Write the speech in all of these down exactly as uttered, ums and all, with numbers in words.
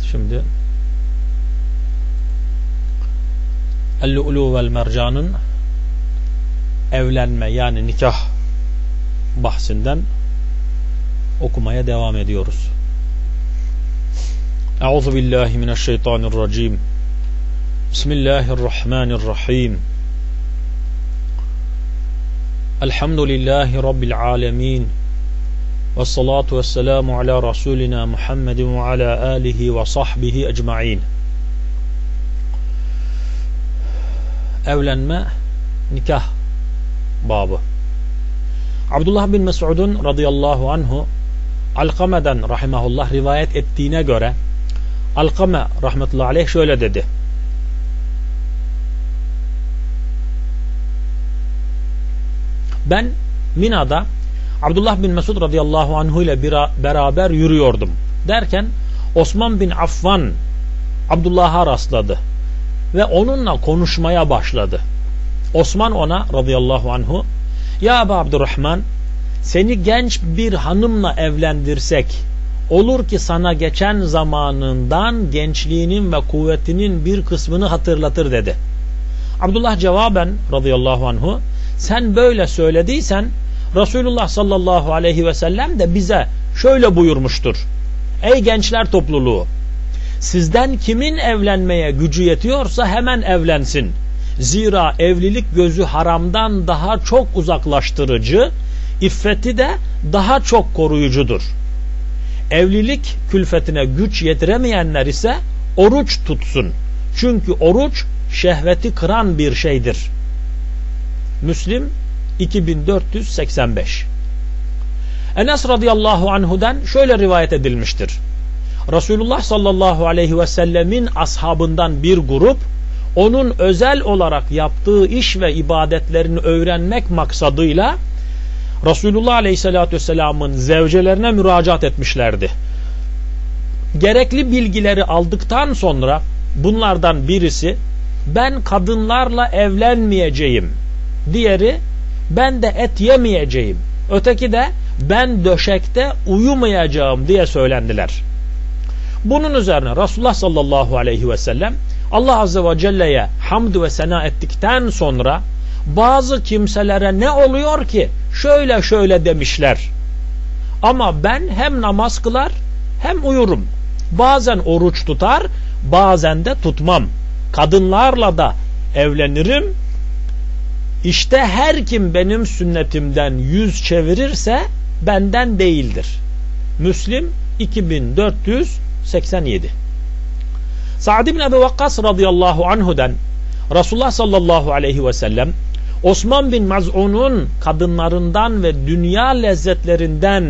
Şimdi El-Lu'lu vel Mercan'ın evlenme yani nikah bahsinden okumaya devam ediyoruz. Euzu billahi mineşşeytanirracim. Bismillahirrahmanirrahim. Elhamdülillahi rabbil alamin. Ves salatu vesselamu ala rasulina Muhammedin ve ala alihi ve sahbihi ecmaîn. Evlenme, nikah babı. Abdullah bin Mes'ud'un radıyallahu anhu Alkame'den rahimahullah rivayet ettiğine göre Alkame rahmetullahi aleyh şöyle dedi: ben Mina'da Abdullah bin Mes'ud radıyallahu anhu ile beraber yürüyordum derken Osman bin Affan Abdullah'a rastladı ve onunla konuşmaya başladı. Osman ona radıyallahu anhu, ya Ebu Abdurrahman, seni genç bir hanımla evlendirsek olur ki sana geçen zamanından gençliğinin ve kuvvetinin bir kısmını hatırlatır dedi. Abdullah cevaben radıyallahu anhu, sen böyle söylediysen Resulullah sallallahu aleyhi ve sellem de bize şöyle buyurmuştur: ey gençler topluluğu, sizden kimin evlenmeye gücü yetiyorsa hemen evlensin. Zira evlilik gözü haramdan daha çok uzaklaştırıcı, iffeti de daha çok koruyucudur. Evlilik külfetine güç yetiremeyenler ise oruç tutsun. Çünkü oruç şehveti kıran bir şeydir. Müslim iki bin dört yüz seksen beş. Enes radıyallahu anhu'dan şöyle rivayet edilmiştir: Resulullah sallallahu aleyhi ve sellemin ashabından bir grup onun özel olarak yaptığı iş ve ibadetlerini öğrenmek maksadıyla Resulullah aleyhissalatü vesselamın zevcelerine müracaat etmişlerdi. Gerekli bilgileri aldıktan sonra bunlardan birisi ben kadınlarla evlenmeyeceğim, diğeri ben de et yemeyeceğim, öteki de ben döşekte uyumayacağım diye söylendiler. Bunun üzerine Resulullah sallallahu aleyhi ve sellem Allah azze ve celle'ye hamd ve sena ettikten sonra bazı kimselere ne oluyor ki şöyle şöyle demişler, ama ben hem namaz kılar hem uyurum, bazen oruç tutar bazen de tutmam, kadınlarla da evlenirim, İşte her kim benim sünnetimden yüz çevirirse benden değildir. Müslim iki bin dört yüz seksen yedi. Sa'd bin Ebi Vakkas radıyallahu anhu'dan Resulullah sallallahu aleyhi ve sellem Osman bin Maz'un'un kadınlarından ve dünya lezzetlerinden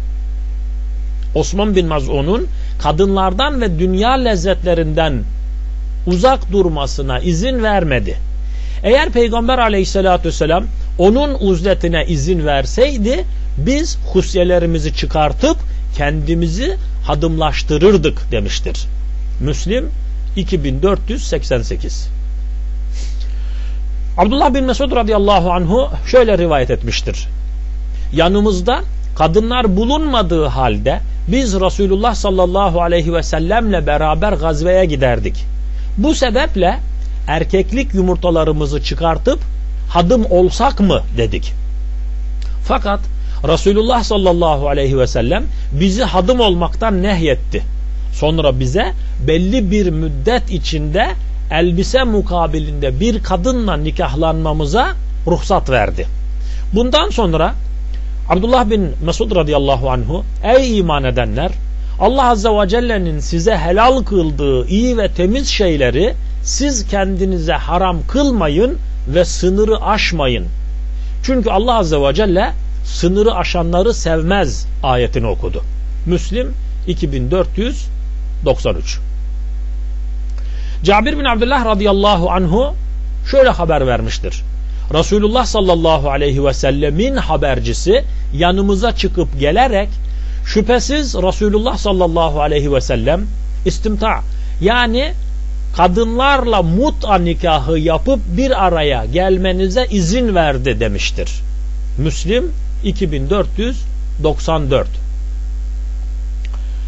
Osman bin Maz'un'un kadınlardan ve dünya lezzetlerinden uzak durmasına izin vermedi. Eğer Peygamber aleyhissalatü vesselam onun uzletine izin verseydi biz husyelerimizi çıkartıp kendimizi hadımlaştırırdık demiştir. Müslim iki bin dört yüz seksen sekiz. Abdullah bin Mesud radıyallahu anhu şöyle rivayet etmiştir: yanımızda kadınlar bulunmadığı halde biz Resulullah sallallahu aleyhi ve sellemle beraber gazveye giderdik. Bu sebeple erkeklik yumurtalarımızı çıkartıp hadım olsak mı dedik. Fakat Resulullah sallallahu aleyhi ve sellem bizi hadım olmaktan nehyetti. Sonra bize belli bir müddet içinde elbise mukabilinde bir kadınla nikahlanmamıza ruhsat verdi. Bundan sonra Abdullah bin Mesud radıyallahu anhu, ey iman edenler, Allah azze ve celle'nin size helal kıldığı iyi ve temiz şeyleri siz kendinize haram kılmayın ve sınırı aşmayın. Çünkü Allah azze ve celle sınırı aşanları sevmez ayetini okudu. Müslim iki bin dört yüz doksan üç. Cabir bin Abdullah radıyallahu anhu şöyle haber vermiştir: Resulullah sallallahu aleyhi ve sellemin habercisi yanımıza çıkıp gelerek şüphesiz Resulullah sallallahu aleyhi ve sellem istimta yani kadınlarla mut'a nikahı yapıp bir araya gelmenize izin verdi demiştir. Müslim iki bin dört yüz doksan dört.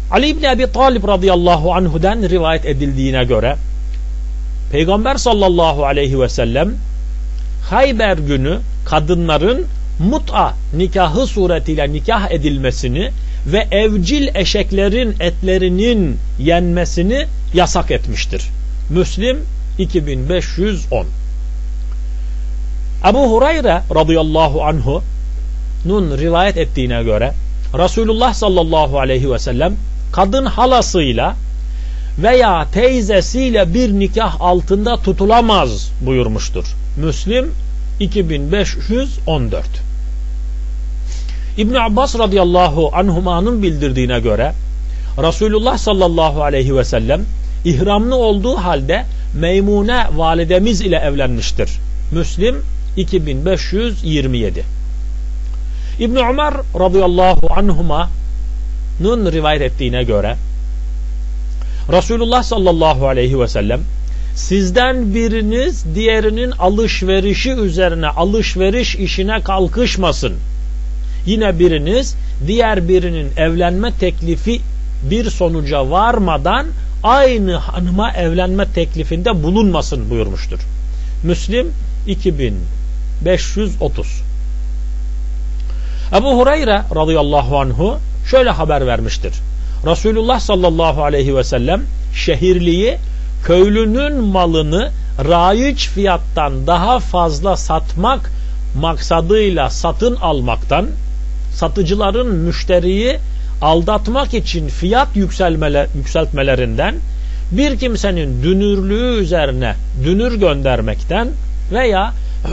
Ali İbni Abi Talib radıyallahu anhu'dan rivayet edildiğine göre Peygamber sallallahu aleyhi ve sellem Hayber günü kadınların mut'a nikahı suretiyle nikah edilmesini ve evcil eşeklerin etlerinin yenmesini yasak etmiştir. Müslim iki bin beş yüz on. Ebu Hureyre radıyallahu anhu'nun rivayet ettiğine göre Resulullah sallallahu aleyhi ve sellem kadın halasıyla veya teyzesiyle bir nikah altında tutulamaz buyurmuştur. Müslim iki bin beş yüz on dört. İbn Abbas radıyallahu anhuma'nın bildirdiğine göre Resulullah sallallahu aleyhi ve sellem ihramlı olduğu halde Meymune validemiz ile evlenmiştir. Müslim iki bin beş yüz yirmi yedi. İbn Ömer radıyallahu anhuma'nın rivayet ettiğine göre Resulullah sallallahu aleyhi ve sellem sizden biriniz diğerinin alışverişi üzerine alışveriş işine kalkışmasın. Yine biriniz diğer birinin evlenme teklifi bir sonuca varmadan aynı hanıma evlenme teklifinde bulunmasın buyurmuştur. Müslim iki bin beş yüz otuz. Ebu Hureyre radıyallahu anhu şöyle haber vermiştir. Resulullah sallallahu aleyhi ve sellem şehirliyi köylünün malını raiç fiyattan daha fazla satmak maksadıyla satın almaktan, satıcıların müşteriyi aldatmak için fiyat yükselmeler, yükseltmelerinden, bir kimsenin dünürlüğü üzerine dünür göndermekten veya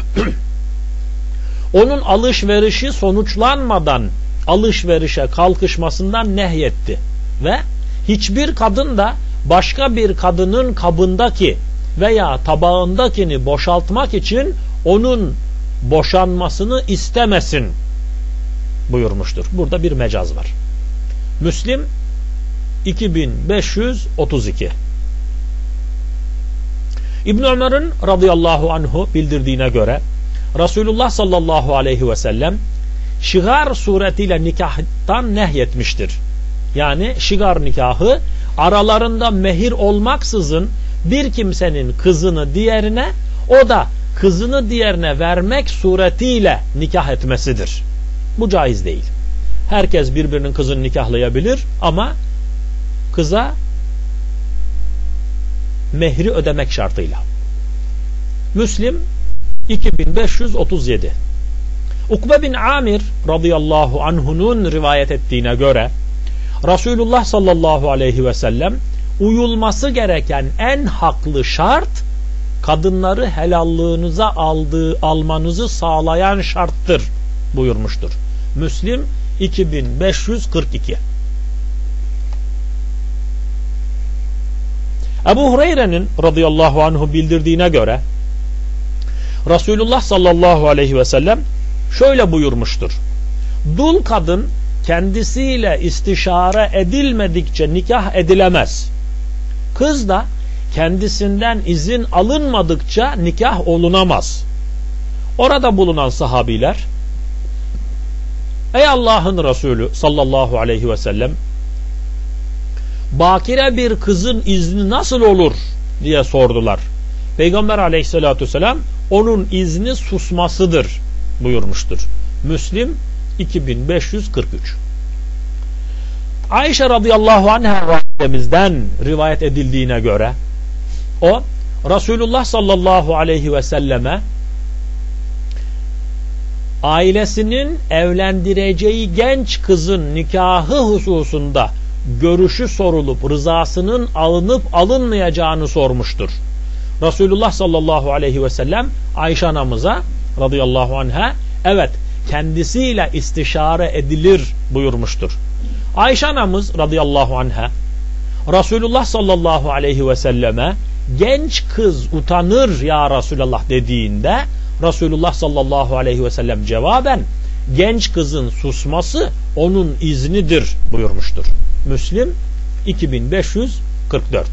onun alışverişi sonuçlanmadan alışverişe kalkışmasından nehyetti ve hiçbir kadın da başka bir kadının kabındaki veya tabağındakini boşaltmak için onun boşanmasını istemesin buyurmuştur. Burada bir mecaz var. Müslim iki bin beş yüz otuz iki. İbn Ömer'in radıyallahu anhu bildirdiğine göre Resulullah sallallahu aleyhi ve sellem şigar suretiyle nikahtan nehyetmiştir. Yani şigar nikahı aralarında mehir olmaksızın bir kimsenin kızını diğerine, o da kızını diğerine vermek suretiyle nikah etmesidir. Bu caiz değil. Herkes birbirinin kızını nikahlayabilir ama kıza mehri ödemek şartıyla. Müslim iki bin beş yüz otuz yedi. Ukbe bin Amir radıyallahu anhunun rivayet ettiğine göre Resulullah sallallahu aleyhi ve sellem uyulması gereken en haklı şart kadınları helallığınıza aldığı, almanızı sağlayan şarttır buyurmuştur. Müslim iki bin beş yüz kırk iki. Ebu Hureyre'nin radıyallahu anhu bildirdiğine göre Resulullah sallallahu aleyhi ve sellem şöyle buyurmuştur. Dul kadın kendisiyle istişare edilmedikçe nikah edilemez. Kız da kendisinden izin alınmadıkça nikah olunamaz. Orada bulunan sahabiler, ey Allah'ın Resulü sallallahu aleyhi ve sellem, bakire bir kızın izni nasıl olur diye sordular. Peygamber aleyhissalatü vesselam onun izni susmasıdır buyurmuştur. Müslim iki bin beş yüz kırk üç. Ayşe radıyallahu anha validemizden rivayet edildiğine göre o Resulullah sallallahu aleyhi ve selleme ailesinin evlendireceği genç kızın nikahı hususunda görüşü sorulup rızasının alınıp alınmayacağını sormuştur. Resulullah sallallahu aleyhi ve sellem Ayşe anamıza radıyallahu anha evet kendisiyle istişare edilir buyurmuştur. Ayşe anamız radıyallahu anha Resulullah sallallahu aleyhi ve selleme genç kız utanır ya Resulullah dediğinde Resulullah sallallahu aleyhi ve sellem cevaben genç kızın susması onun iznidir buyurmuştur. Müslim iki bin beş yüz kırk dört.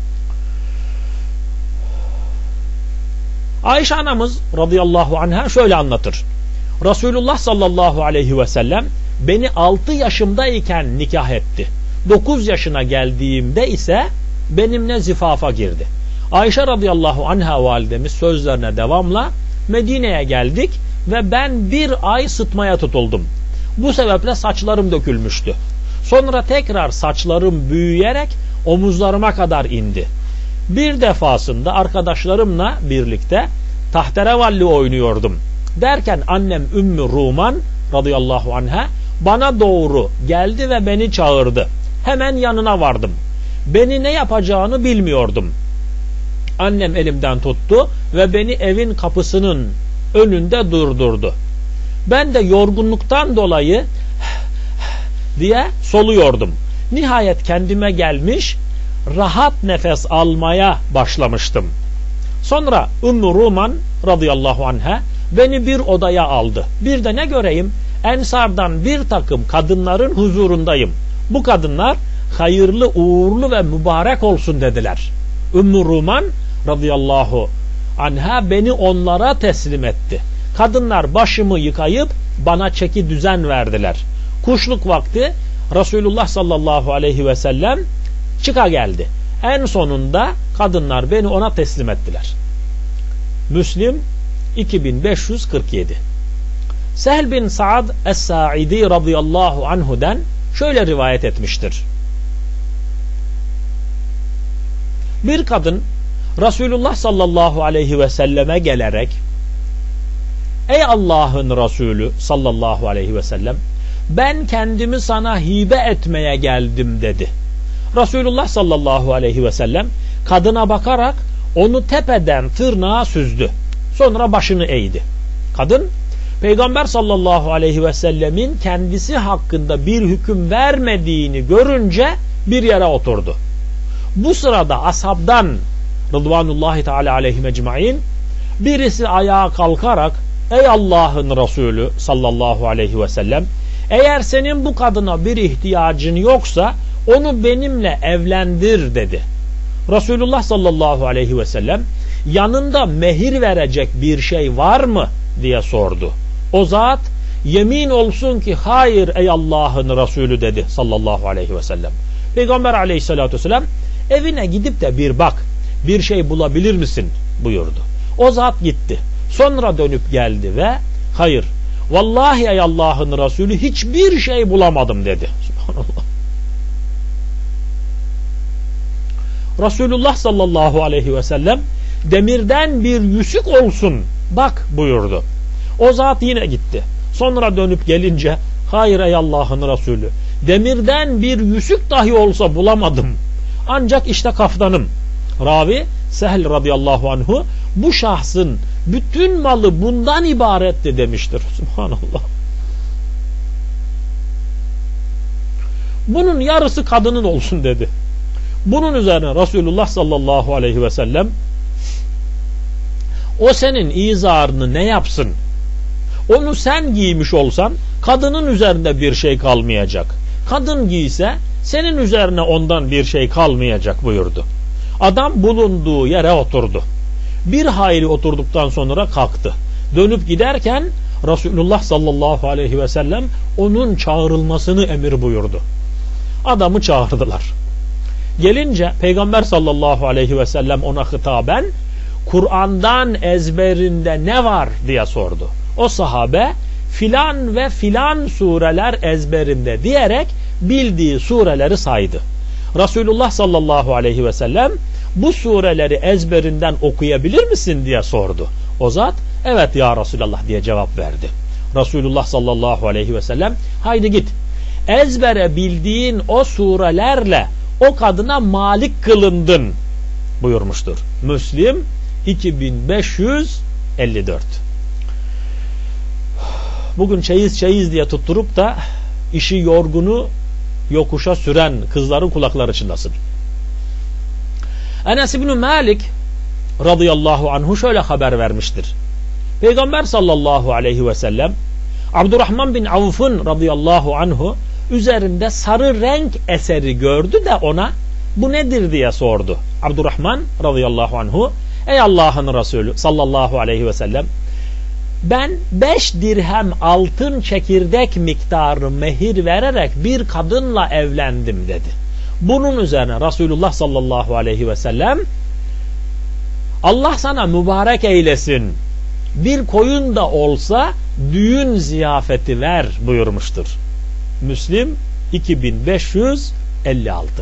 Ayşe anamız radıyallahu anha şöyle anlatır. Resulullah sallallahu aleyhi ve sellem beni altı yaşımdayken nikah etti. dokuz yaşına geldiğimde ise benimle zifafa girdi. Ayşe radıyallahu anha validemiz sözlerine devamla Medine'ye geldik ve ben bir ay sıtmaya tutuldum. Bu sebeple saçlarım dökülmüştü. Sonra tekrar saçlarım büyüyerek omuzlarıma kadar indi. Bir defasında arkadaşlarımla birlikte tahterevalli oynuyordum. Derken annem Ümmü Ruman radıyallahu anha bana doğru geldi ve beni çağırdı. Hemen yanına vardım. Beni ne yapacağını bilmiyordum. Annem elimden tuttu ve beni evin kapısının önünde durdurdu. Ben de yorgunluktan dolayı diye soluyordum. Nihayet kendime gelmiş, rahat nefes almaya başlamıştım. Sonra Ümmü Ruman radıyallahu anha beni bir odaya aldı. Bir de ne göreyim? Ensardan bir takım kadınların huzurundayım. Bu kadınlar hayırlı, uğurlu ve mübarek olsun dediler. Ümmü Ruman radıyallahu anha beni onlara teslim etti. Kadınlar başımı yıkayıp bana çeki düzen verdiler. Kuşluk vakti Resulullah sallallahu aleyhi ve sellem çıka geldi. En sonunda kadınlar beni ona teslim ettiler. Müslim iki bin beş yüz kırk yedi. Sehl bin Sa'd Es-Sa'idi radıyallahu anhu'den şöyle rivayet etmiştir. Bir kadın Resulullah sallallahu aleyhi ve selleme gelerek ey Allah'ın Resulü sallallahu aleyhi ve sellem ben kendimi sana hibe etmeye geldim dedi. Resulullah sallallahu aleyhi ve sellem kadına bakarak onu tepeden tırnağa süzdü. Sonra başını eğdi. Kadın Peygamber sallallahu aleyhi ve sellemin kendisi hakkında bir hüküm vermediğini görünce bir yere oturdu. Bu sırada ashabdan Rıdvanullahi Teala aleyhim ecmaîn birisi ayağa kalkarak ey Allah'ın Resulü sallallahu aleyhi ve sellem eğer senin bu kadına bir ihtiyacın yoksa onu benimle evlendir dedi. Resulullah sallallahu aleyhi ve sellem yanında mehir verecek bir şey var mı diye sordu. O zat yemin olsun ki hayır ey Allah'ın Resulü dedi sallallahu aleyhi ve sellem. Peygamber aleyhissalatü vesselam evine gidip de bir bak bir şey bulabilir misin buyurdu. O zat gitti. Sonra dönüp geldi ve hayır vallahi ey Allah'ın Resulü hiçbir şey bulamadım dedi. Subhanallah. Resulullah sallallahu aleyhi ve sellem demirden bir yüzük olsun bak buyurdu. O zat yine gitti. Sonra dönüp gelince hayır ey Allah'ın Resulü demirden bir yüzük dahi olsa bulamadım. Ancak işte kaftanım. Ravi Sehl radıyallahu anhu bu şahsın bütün malı bundan ibaretti demiştir. Subhanallah. Bunun yarısı kadının olsun dedi. Bunun üzerine Resulullah sallallahu aleyhi ve sellem o senin izarını ne yapsın? Onu sen giymiş olsan kadının üzerinde bir şey kalmayacak. Kadın giyse senin üzerine ondan bir şey kalmayacak buyurdu. Adam bulunduğu yere oturdu. Bir hayli oturduktan sonra kalktı. Dönüp giderken Resulullah sallallahu aleyhi ve sellem onun çağrılmasını emir buyurdu. Adamı çağırdılar. Gelince Peygamber sallallahu aleyhi ve sellem ona hitaben Kur'an'dan ezberinde ne var diye sordu. O sahabe filan ve filan sureler ezberinde diyerek bildiği sureleri saydı. Resulullah sallallahu aleyhi ve sellem bu sureleri ezberinden okuyabilir misin diye sordu. O zat evet ya Resulallah diye cevap verdi. Resulullah sallallahu aleyhi ve sellem haydi git ezbere bildiğin o surelerle o kadına malik kılındın buyurmuştur. Müslim iki bin beş yüz elli dört. Bugün çeyiz çeyiz diye tutturup da işi yorgunu yokuşa süren kızların kulakları çınlasın. Enes İbni Malik radıyallahu anhu şöyle haber vermiştir. Peygamber sallallahu aleyhi ve sellem Abdurrahman bin Avf'ın radıyallahu anhu üzerinde sarı renk eseri gördü de ona bu nedir diye sordu. Abdurrahman radıyallahu anhu ey Allah'ın Resulü sallallahu aleyhi ve sellem ben beş dirhem altın çekirdek miktarı mehir vererek bir kadınla evlendim dedi. Bunun üzerine Resulullah sallallahu aleyhi ve sellem Allah sana mübarek eylesin, bir koyun da olsa düğün ziyafeti ver buyurmuştur. Müslim iki bin beş yüz elli altı.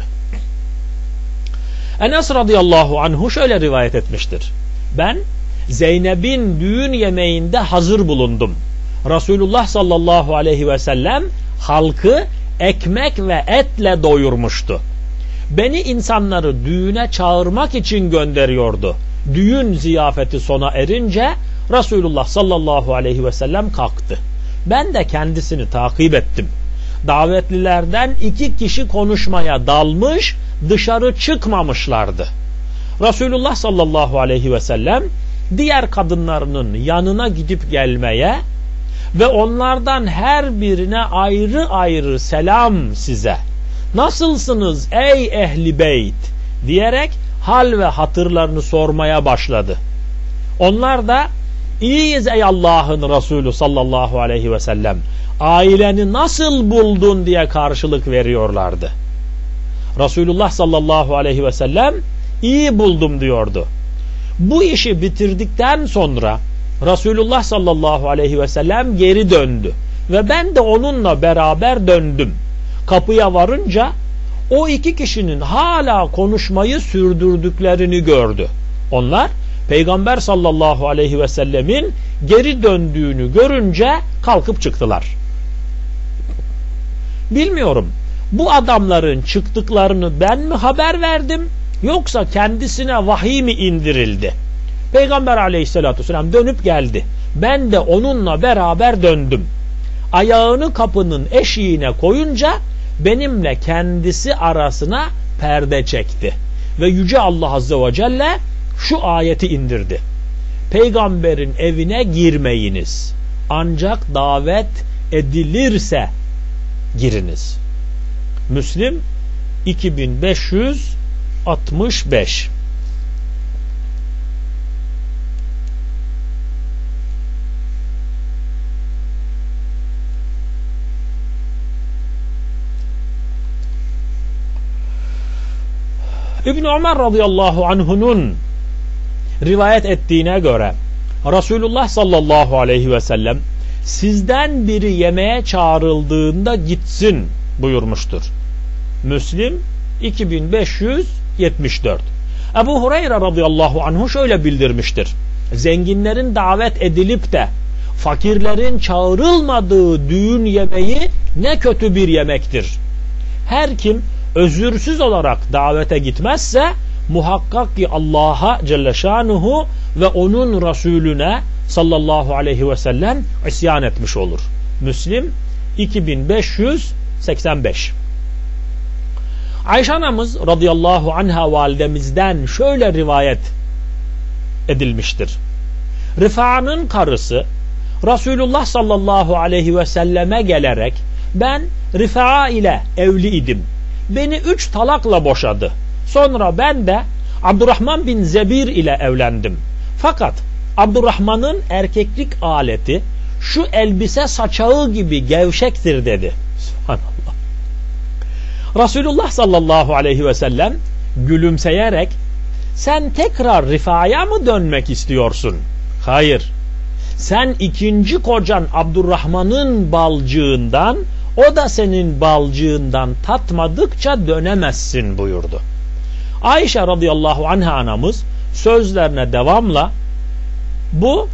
Enes radıyallahu anhu şöyle rivayet etmiştir. Ben Zeynep'in düğün yemeğinde hazır bulundum. Resulullah sallallahu aleyhi ve sellem halkı ekmek ve etle doyurmuştu. Beni insanları düğüne çağırmak için gönderiyordu. Düğün ziyafeti sona erince Resulullah sallallahu aleyhi ve sellem kalktı. Ben de kendisini takip ettim. Davetlilerden iki kişi konuşmaya dalmış, dışarı çıkmamışlardı. Resulullah sallallahu aleyhi ve sellem diğer kadınlarının yanına gidip gelmeye ve onlardan her birine ayrı ayrı selam size, nasılsınız ey ehli beyt diyerek hal ve hatırlarını sormaya başladı. Onlar da iyiyiz ey Allah'ın Resulü sallallahu aleyhi ve sellem, aileni nasıl buldun diye karşılık veriyorlardı. Resulullah sallallahu aleyhi ve sellem iyi buldum diyordu. Bu işi bitirdikten sonra Resulullah sallallahu aleyhi ve sellem geri döndü ve ben de onunla beraber döndüm. Kapıya varınca o iki kişinin hala konuşmayı sürdürdüklerini gördü. Onlar Peygamber sallallahu aleyhi ve sellemin geri döndüğünü görünce kalkıp çıktılar. Bilmiyorum, bu adamların çıktıklarını ben mi haber verdim yoksa kendisine vahiy mi indirildi? Peygamber aleyhissalatü vesselam dönüp geldi. Ben de onunla beraber döndüm. Ayağını kapının eşiğine koyunca benimle kendisi arasına perde çekti. Ve Yüce Allah Azze ve Celle şu ayeti indirdi. Peygamberin evine girmeyiniz. Ancak davet edilirse giriniz. Müslim iki bin beş yüz altmış beş. İbn Ömer radıyallahu anh'unun rivayet ettiğine göre Resulullah sallallahu aleyhi ve sellem sizden biri yemeğe çağrıldığında gitsin buyurmuştur. Müslim iki bin beş yüz yetmiş dört. Ebu Hureyre radıyallahu anhu şöyle bildirmiştir. Zenginlerin davet edilip de fakirlerin çağrılmadığı düğün yemeği ne kötü bir yemektir. Her kim özürsüz olarak davete gitmezse muhakkak ki Allah'a Celle Şanuhu ve onun Resulüne sallallahu aleyhi ve sellem isyan etmiş olur. Müslim iki bin beş yüz seksen beş. Ayşe anamız radıyallahu anha validemizden şöyle rivayet edilmiştir. Rifa'nın karısı Resulullah sallallahu aleyhi ve selleme gelerek ben Rifa ile evli idim. Beni üç talakla boşadı. Sonra ben de Abdurrahman bin Zebir ile evlendim. Fakat Abdurrahman'ın erkeklik aleti şu elbise saçağı gibi gevşektir dedi. Subhanallah. Resulullah sallallahu aleyhi ve sellem gülümseyerek sen tekrar Rifa'ya mı dönmek istiyorsun? Hayır. Sen ikinci kocan Abdurrahman'ın balcığından, o da senin balcığından tatmadıkça dönemezsin buyurdu. Ayşe radıyallahu anha anamız sözlerine devamla bu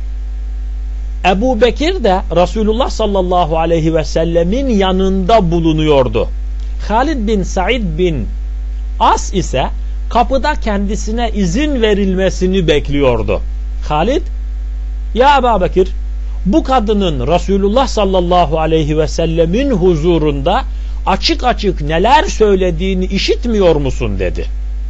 Ebu Bekir de Resulullah sallallahu aleyhi ve sellemin yanında bulunuyordu. Halid bin Said bin As ise kapıda kendisine izin verilmesini bekliyordu. Halid, ya Ebu Bekir, bu kadının Resulullah sallallahu aleyhi ve sellemin huzurunda açık açık neler söylediğini işitmiyor musun dedi.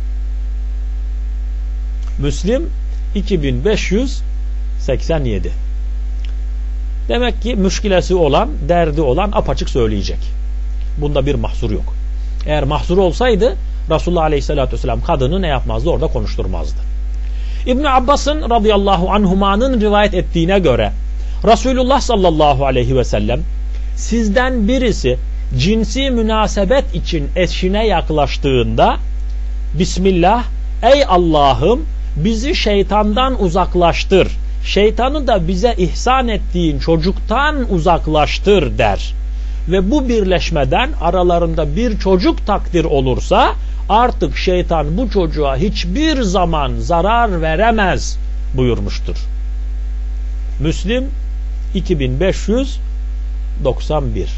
Müslim iki bin beş yüz seksen yedi. Demek ki müşkilesi olan, derdi olan apaçık söyleyecek. Bunda bir mahsur yok. Eğer mahsur olsaydı Resulullah aleyhissalatü vesselam kadını ne yapmazdı? Orada konuşturmazdı. İbn Abbas'ın radıyallahu anhumanın rivayet ettiğine göre Resulullah sallallahu aleyhi ve sellem sizden birisi cinsi münasebet için eşine yaklaştığında Bismillah, ey Allah'ım bizi şeytandan uzaklaştır, şeytanı da bize ihsan ettiğin çocuktan uzaklaştır der. Ve bu birleşmeden aralarında bir çocuk takdir olursa artık şeytan bu çocuğa hiçbir zaman zarar veremez buyurmuştur. Müslim iki bin beş yüz doksan bir.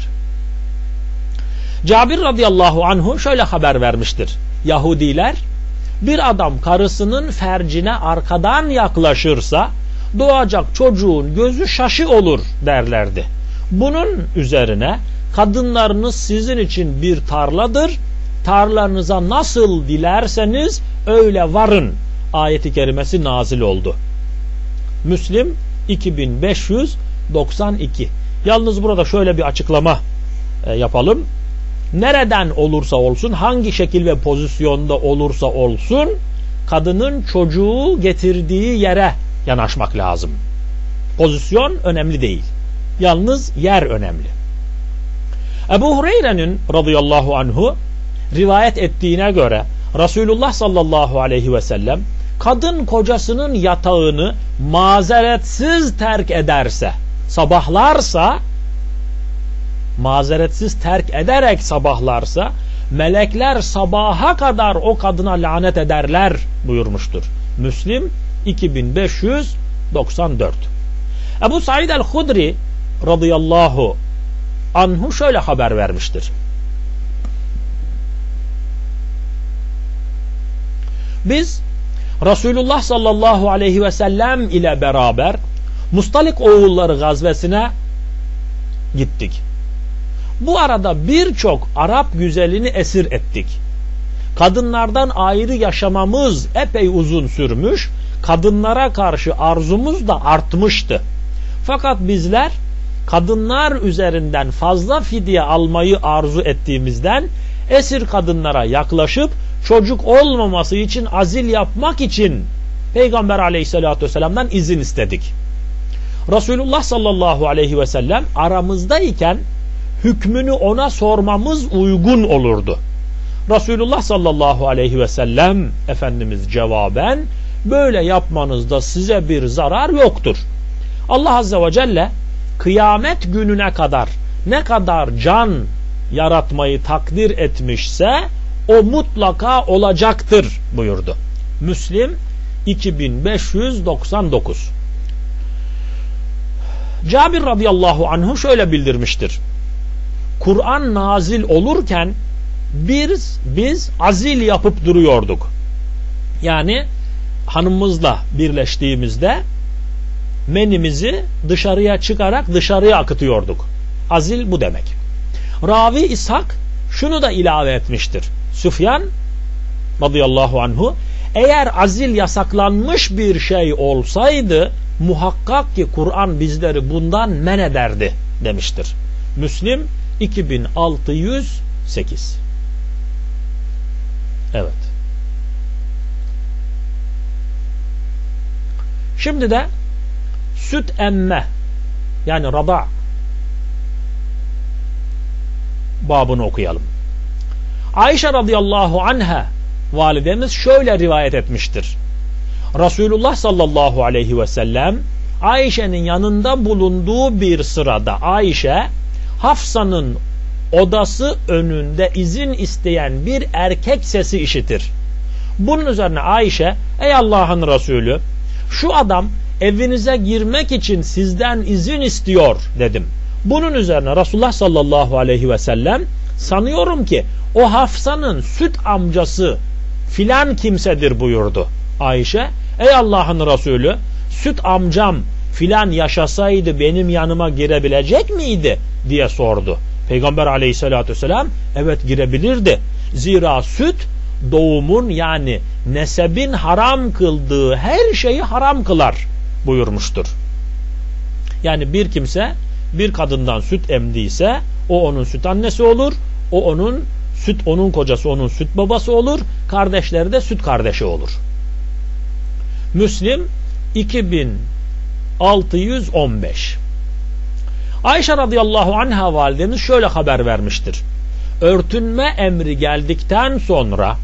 Cabir radıyallahu anhu şöyle haber vermiştir. Yahudiler bir adam karısının fercine arkadan yaklaşırsa doğacak çocuğun gözü şaşı olur derlerdi. Bunun üzerine kadınlarınız sizin için bir tarladır, tarlanıza nasıl dilerseniz öyle varın ayeti kerimesi nazil oldu. Müslim iki bin beş yüz doksan iki. Yalnız burada şöyle bir açıklama e, yapalım. Nereden olursa olsun, hangi şekil ve pozisyonda olursa olsun kadının çocuğu getirdiği yere yanaşmak lazım. Pozisyon önemli değil. Yalnız yer önemli. Ebu Hureyre'nin radıyallahu anhu rivayet ettiğine göre Resulullah sallallahu aleyhi ve sellem kadın kocasının yatağını mazeretsiz terk ederse, sabahlarsa, mazeretsiz terk ederek sabahlarsa melekler sabaha kadar o kadına lanet ederler buyurmuştur. Müslim iki bin beş yüz doksan dört. Ebu Said el-Hudri radıyallahu anhu şöyle haber vermiştir. Biz Resulullah sallallahu aleyhi ve sellem ile beraber Mustalik oğulları gazvesine gittik. Bu arada birçok Arap güzelini esir ettik. Kadınlardan ayrı yaşamamız epey uzun sürmüş, kadınlara karşı arzumuz da artmıştı. Fakat bizler kadınlar üzerinden fazla fidye almayı arzu ettiğimizden esir kadınlara yaklaşıp çocuk olmaması için azil yapmak için Peygamber aleyhissalatü vesselam'dan izin istedik. Resulullah sallallahu aleyhi ve sellem aramızdayken hükmünü ona sormamız uygun olurdu. Resulullah sallallahu aleyhi ve sellem Efendimiz cevaben böyle yapmanızda size bir zarar yoktur. Allah azze ve celle kıyamet gününe kadar ne kadar can yaratmayı takdir etmişse o mutlaka olacaktır buyurdu. Müslim iki bin beş yüz doksan dokuz. Cabir radıyallahu anhu şöyle bildirmiştir. Kur'an nazil olurken biz, biz azil yapıp duruyorduk. Yani hanımımızla birleştiğimizde menimizi dışarıya çıkarak dışarıya akıtıyorduk. Azil bu demek. Ravi İshak şunu da ilave etmiştir. Süfyan radıyallahu anhu eğer azil yasaklanmış bir şey olsaydı muhakkak ki Kur'an bizleri bundan men ederdi demiştir. Müslim iki bin altı yüz sekiz. Evet. Şimdi de süt emme yani rada babını okuyalım. Ayşe radıyallahu anha validemiz şöyle rivayet etmiştir. Resulullah sallallahu aleyhi ve sellem Ayşe'nin yanında bulunduğu bir sırada Ayşe Hafsa'nın odası önünde izin isteyen bir erkek sesi işitir. Bunun üzerine Ayşe, ey Allah'ın Resulü, şu adam evinize girmek için sizden izin istiyor dedim. Bunun üzerine Resulullah sallallahu aleyhi ve sellem sanıyorum ki o Hafsa'nın süt amcası filan kimsedir buyurdu. Ayşe, ey Allah'ın Resulü, süt amcam filan yaşasaydı benim yanıma girebilecek miydi diye sordu. Peygamber aleyhissalatü vesselam evet girebilirdi. Zira süt doğumun yani nesebin haram kıldığı her şeyi haram kılar buyurmuştur. Yani bir kimse bir kadından süt emdiyse o onun süt annesi olur, o onun süt onun kocası onun süt babası olur, kardeşleri de süt kardeşi olur. Müslim iki bin altı yüz on beş. Ayşe radıyallahu anha validemiz şöyle haber vermiştir. Örtünme emri geldikten sonra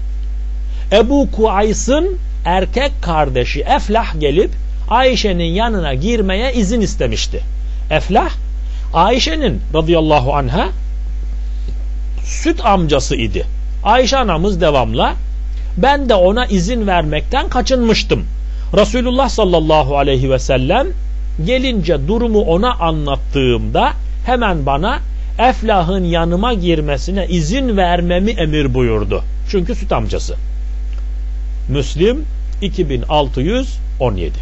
Ebu Kuays'ın erkek kardeşi Eflah gelip Ayşe'nin yanına girmeye izin istemişti. Eflah, Ayşe'nin radıyallahu anha süt amcası idi. Ayşe anamız devamla ben de ona izin vermekten kaçınmıştım. Resulullah sallallahu aleyhi ve sellem gelince durumu ona anlattığımda hemen bana Eflah'ın yanıma girmesine izin vermemi emir buyurdu. Çünkü süt amcası. Müslim iki bin altı yüz on yedi.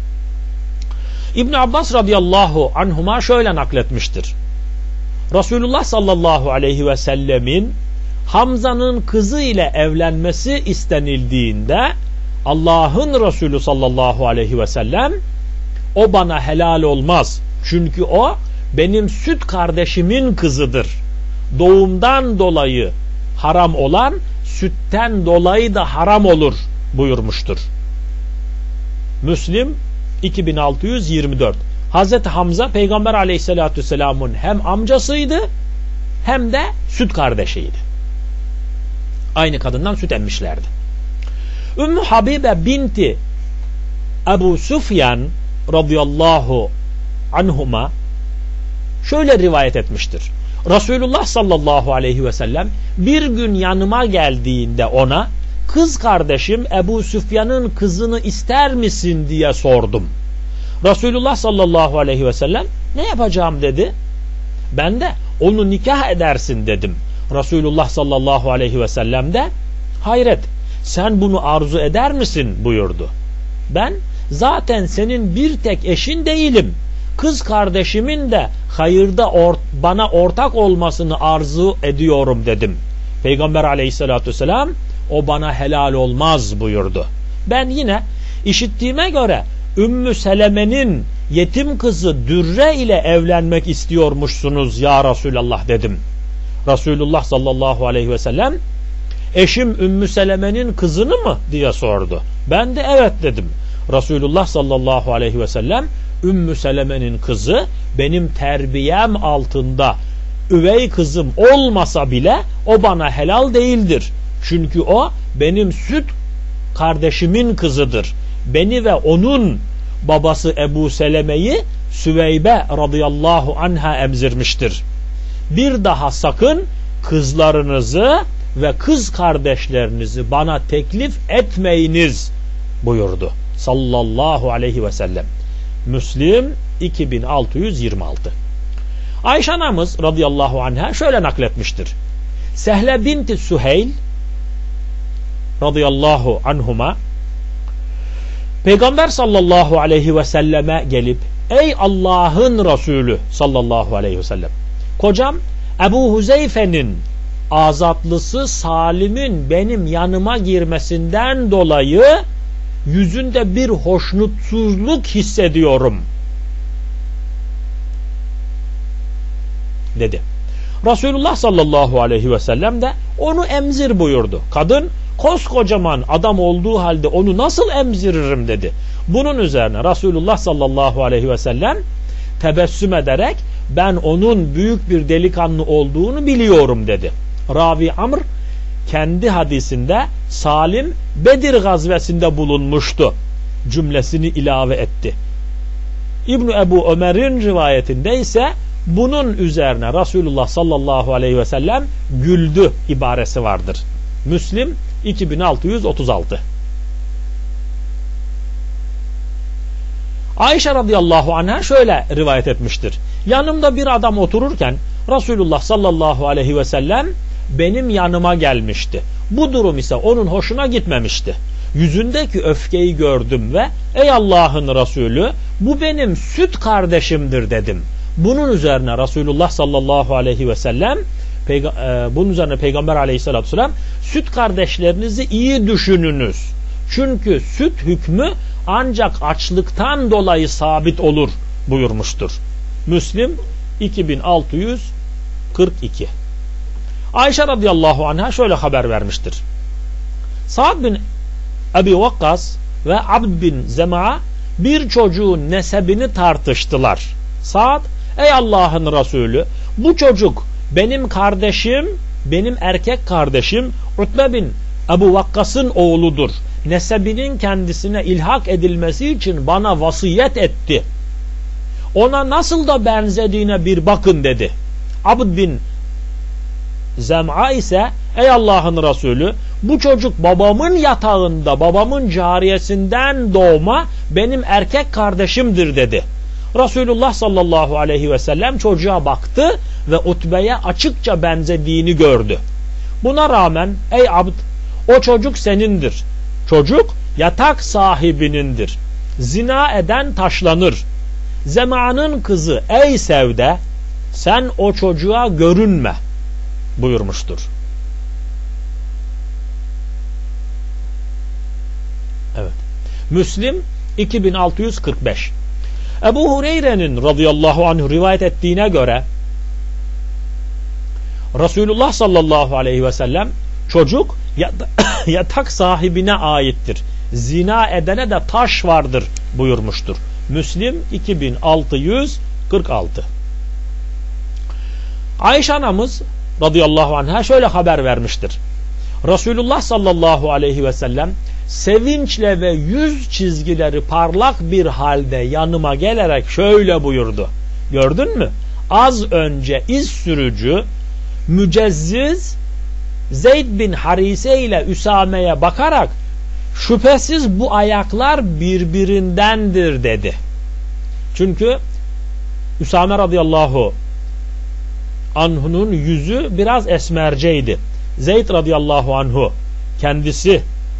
İbn Abbas radıyallahu anhuma şöyle nakletmiştir. Resulullah sallallahu aleyhi ve sellemin Hamza'nın kızı ile evlenmesi istenildiğinde Allah'ın Resulü sallallahu aleyhi ve sellem o bana helal olmaz. Çünkü o benim süt kardeşimin kızıdır. Doğumdan dolayı haram olan sütten dolayı da haram olur buyurmuştur. Müslim iki bin altı yüz yirmi dört. Hazreti Hamza Peygamber aleyhissalatü vesselamın hem amcasıydı hem de süt kardeşiydi. Aynı kadından süt emmişlerdi. Ümmü Habibe binti Ebu Süfyan radıyallahu anhuma şöyle rivayet etmiştir. Resulullah sallallahu aleyhi ve sellem bir gün yanıma geldiğinde ona kız kardeşim Ebu Süfyan'ın kızını ister misin diye sordum. Resulullah sallallahu aleyhi ve sellem ne yapacağım dedi. Ben de onu nikah edersin dedim. Resulullah sallallahu aleyhi ve sellem de hayret sen bunu arzu eder misin buyurdu. Ben zaten senin bir tek eşin değilim. Kız kardeşimin de hayırda or bana ortak olmasını arzu ediyorum dedim. Peygamber aleyhissalatü vesselam o bana helal olmaz buyurdu. Ben yine işittiğime göre Ümmü Seleme'nin yetim kızı Dürre ile evlenmek istiyormuşsunuz ya Resulallah dedim. Resulullah sallallahu aleyhi ve sellem eşim Ümmü Seleme'nin kızını mı diye sordu. Ben de evet dedim. Resulullah sallallahu aleyhi ve sellem Ümmü Seleme'nin kızı benim terbiyem altında üvey kızım olmasa bile o bana helal değildir. Çünkü o benim süt kardeşimin kızıdır. Beni ve onun babası Ebu Seleme'yi Süveybe radıyallahu anha emzirmiştir. Bir daha sakın kızlarınızı ve kız kardeşlerinizi bana teklif etmeyiniz buyurdu sallallahu aleyhi ve sellem. Müslim iki bin altı yüz yirmi altı. Ayşe anamız radıyallahu anha şöyle nakletmiştir. Sehle binti Süheyl radıyallahu anhuma Peygamber sallallahu aleyhi ve selleme gelip ey Allah'ın Resulü sallallahu aleyhi ve sellem kocam Ebu Huzeyfe'nin azatlısı Salim'in benim yanıma girmesinden dolayı yüzünde bir hoşnutsuzluk hissediyorum dedi. Resulullah sallallahu aleyhi ve sellem de onu emzir buyurdu. Kadın koskocaman adam olduğu halde onu nasıl emziririm dedi. Bunun üzerine Resulullah sallallahu aleyhi ve sellem tebessüm ederek ben onun büyük bir delikanlı olduğunu biliyorum dedi. Ravi Amr kendi hadisinde Salim Bedir gazvesinde bulunmuştu cümlesini ilave etti. İbn Ebu Ömer'in rivayetinde ise bunun üzerine Resulullah sallallahu aleyhi ve sellem güldü ibaresi vardır. Müslim iki bin altı yüz otuz altı. Ayşe radıyallahu anha şöyle rivayet etmiştir. Yanımda bir adam otururken Resulullah sallallahu aleyhi ve sellem benim yanıma gelmişti. Bu durum ise onun hoşuna gitmemişti. Yüzündeki öfkeyi gördüm ve ey Allah'ın Resulü bu benim süt kardeşimdir dedim. Bunun üzerine Resulullah sallallahu aleyhi ve sellem Peyga- e, bunun üzerine Peygamber aleyhissalatü vesselam süt kardeşlerinizi iyi düşününüz. Çünkü süt hükmü ancak açlıktan dolayı sabit olur buyurmuştur. Müslim iki bin altı yüz kırk iki. Ayşe radıyallahu anha şöyle haber vermiştir. Sa'd bin Ebi Vakkas ve Abd bin Zema'a bir çocuğun nesebini tartıştılar. Sa'd ey Allah'ın Resulü, bu çocuk benim kardeşim, benim erkek kardeşim Utbe bin Ebu Vakkas'ın oğludur. Nesebinin kendisine ilhak edilmesi için bana vasiyet etti. Ona nasıl da benzediğine bir bakın dedi. Abd bin Zem'a ise ey Allah'ın Resulü, bu çocuk babamın yatağında, babamın cariyesinden doğma benim erkek kardeşimdir dedi. Resulullah sallallahu aleyhi ve sellem çocuğa baktı ve Utbe'ye açıkça benzediğini gördü. Buna rağmen ey Abd, o çocuk senindir. Çocuk yatak sahibinindir. Zina eden taşlanır. Zema'nın kızı ey Sevde, sen o çocuğa görünme buyurmuştur. Evet. Müslim iki bin altı yüz kırk beş. Ebu Hureyre'nin radıyallahu anh rivayet ettiğine göre Resulullah sallallahu aleyhi ve sellem çocuk yatak sahibine aittir. Zina edene de taş vardır buyurmuştur. Müslim iki bin altı yüz kırk altı. Ayşe anamız radıyallahu anh'a şöyle haber vermiştir. Resulullah sallallahu aleyhi ve sellem sevinçle ve yüz çizgileri parlak bir halde yanıma gelerek şöyle buyurdu. Gördün mü? Az önce iz sürücü Mücezziz Zeyd bin Harise ile Üsame'ye bakarak şüphesiz bu ayaklar birbirindendir dedi. Çünkü Üsame radıyallahu anhu'nun yüzü biraz esmerceydi. Zeyd radıyallahu anhu kendisi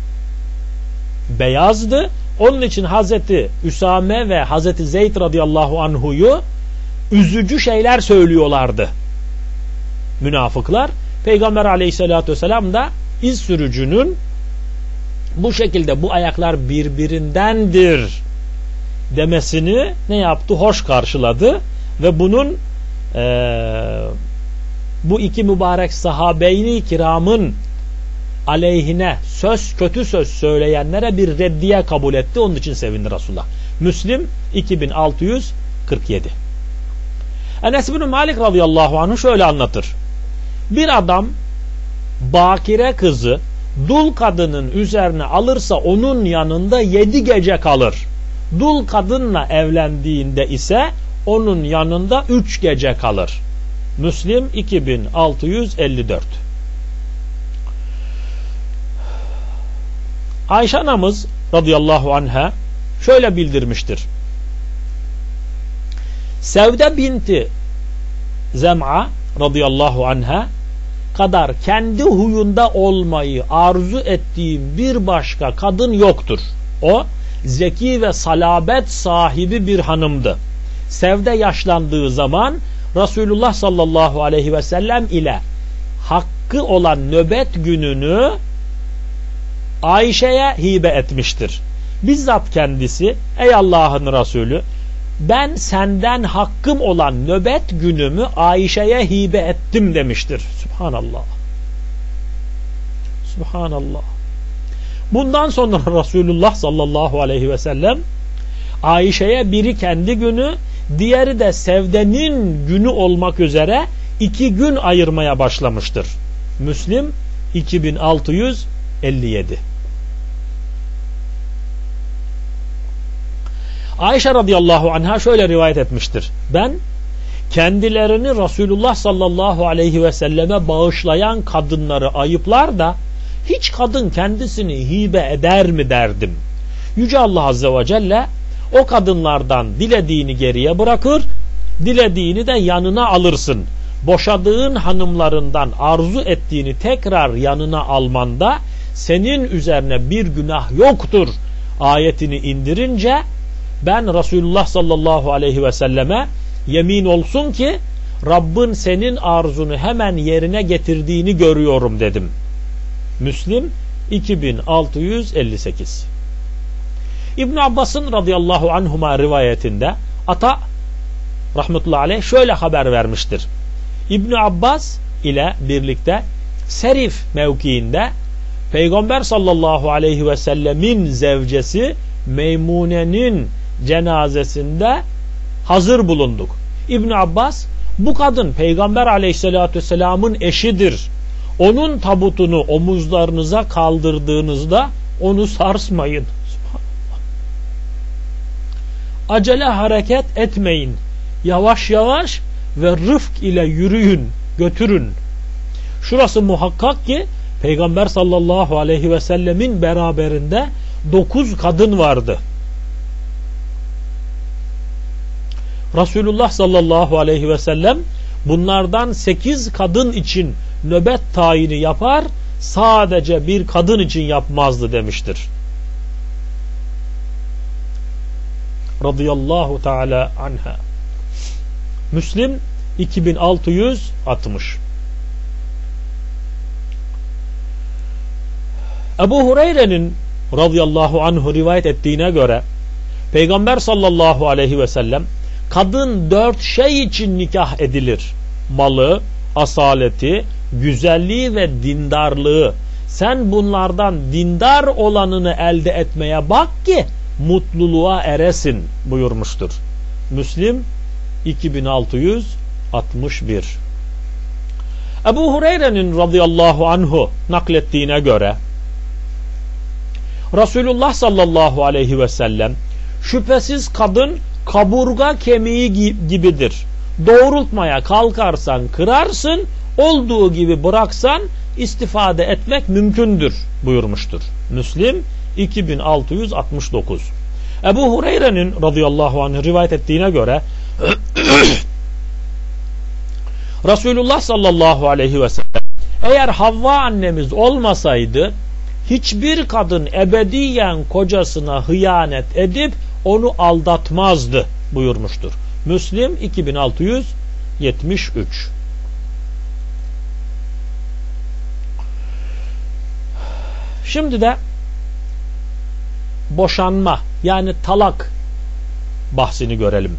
beyazdı. Onun için Hazreti Üsame ve Hazreti Zeyd radıyallahu anhu'yu üzücü şeyler söylüyorlardı münafıklar. Peygamber aleyhissalatü vesselam da iz sürücünün bu şekilde bu ayaklar birbirindendir demesini ne yaptı? Hoş karşıladı ve bunun ee, bu iki mübarek sahabe-i kiramın aleyhine söz, kötü söz söyleyenlere bir reddiye kabul etti. Onun için sevindi Resulullah. Müslim iki bin altı yüz kırk yedi. Enes bin Malik radıyallahu anh şöyle anlatır. Bir adam bakire kızı dul kadının üzerine alırsa onun yanında yedi gece kalır. Dul kadınla evlendiğinde ise onun yanında üç gece kalır. Müslim iki bin altı yüz elli dört. Ayşe anamız radıyallahu anha şöyle bildirmiştir. Sevde binti Zem'a radıyallahu anha kadar kendi huyunda olmayı arzu ettiğim bir başka kadın yoktur. O zeki ve salabet sahibi bir hanımdı. Sevde yaşlandığı zaman Resulullah sallallahu aleyhi ve sellem ile hakkı olan nöbet gününü Ayşe'ye hibe etmiştir. Bizzat kendisi ey Allah'ın Resulü, ben senden hakkım olan nöbet günümü Ayşe'ye hibe ettim demiştir. Subhanallah. Subhanallah. Bundan sonra Resulullah sallallahu aleyhi ve sellem Ayşe'ye biri kendi günü, diğeri de Sevde'nin günü olmak üzere iki gün ayırmaya başlamıştır. Müslim iki bin altı yüz elli yedi. Ayşe radıyallahu anha şöyle rivayet etmiştir. Ben kendilerini Resulullah sallallahu aleyhi ve selleme bağışlayan kadınları ayıplar da hiç kadın kendisini hibe eder mi derdim. Yüce Allah azze ve celle o kadınlardan dilediğini geriye bırakır, dilediğini de yanına alırsın. Boşadığın hanımlarından arzu ettiğini tekrar yanına almanda senin üzerine bir günah yoktur ayetini indirince ben Resulullah sallallahu aleyhi ve selleme yemin olsun ki Rabbin senin arzunu hemen yerine getirdiğini görüyorum dedim. Müslim iki bin altı yüz elli sekiz. İbn Abbas'ın radıyallahu anhuma rivayetinde Ata rahmetullahi aleyh şöyle haber vermiştir. İbn Abbas ile birlikte Serif mevkiinde Peygamber sallallahu aleyhi ve sellemin zevcesi Meymune'nin cenazesinde hazır bulunduk. İbn Abbas, bu kadın Peygamber aleyhissalatü vesselamın eşidir. Onun tabutunu omuzlarınıza kaldırdığınızda onu sarsmayın. Acele hareket etmeyin. Yavaş yavaş ve rıfk ile yürüyün, götürün. Şurası muhakkak ki Peygamber sallallahu aleyhi ve sellemin beraberinde dokuz kadın vardı. Resulullah sallallahu aleyhi ve sellem bunlardan sekiz kadın için nöbet tayini yapar, sadece bir kadın için yapmazdı demiştir. Radıyallahu teala anha. Müslim iki bin altı yüz altmış. Ebu Hureyre'nin radıyallahu anhu rivayet ettiğine göre Peygamber sallallahu aleyhi ve sellem kadın dört şey için nikah edilir: malı, asaleti, güzelliği ve dindarlığı. Sen bunlardan dindar olanını elde etmeye bak ki mutluluğa eresin buyurmuştur. Müslim iki bin altı yüz altmış bir. Ebu Hureyre'nin radıyallahu anhu naklettiğine göre Resulullah sallallahu aleyhi ve sellem, şüphesiz kadın kaburga kemiği gibidir. Doğrultmaya kalkarsan kırarsın, olduğu gibi bıraksan istifade etmek mümkündür buyurmuştur. Müslim iki bin altı yüz altmış dokuz. Ebu Hureyre'nin radıyallahu anh rivayet ettiğine göre Resulullah sallallahu aleyhi ve sellem, eğer Havva annemiz olmasaydı hiçbir kadın ebediyen kocasına hıyanet edip onu aldatmazdı buyurmuştur. Müslim iki bin altı yüz yetmiş üç. Şimdi de boşanma yani talak bahsini görelim.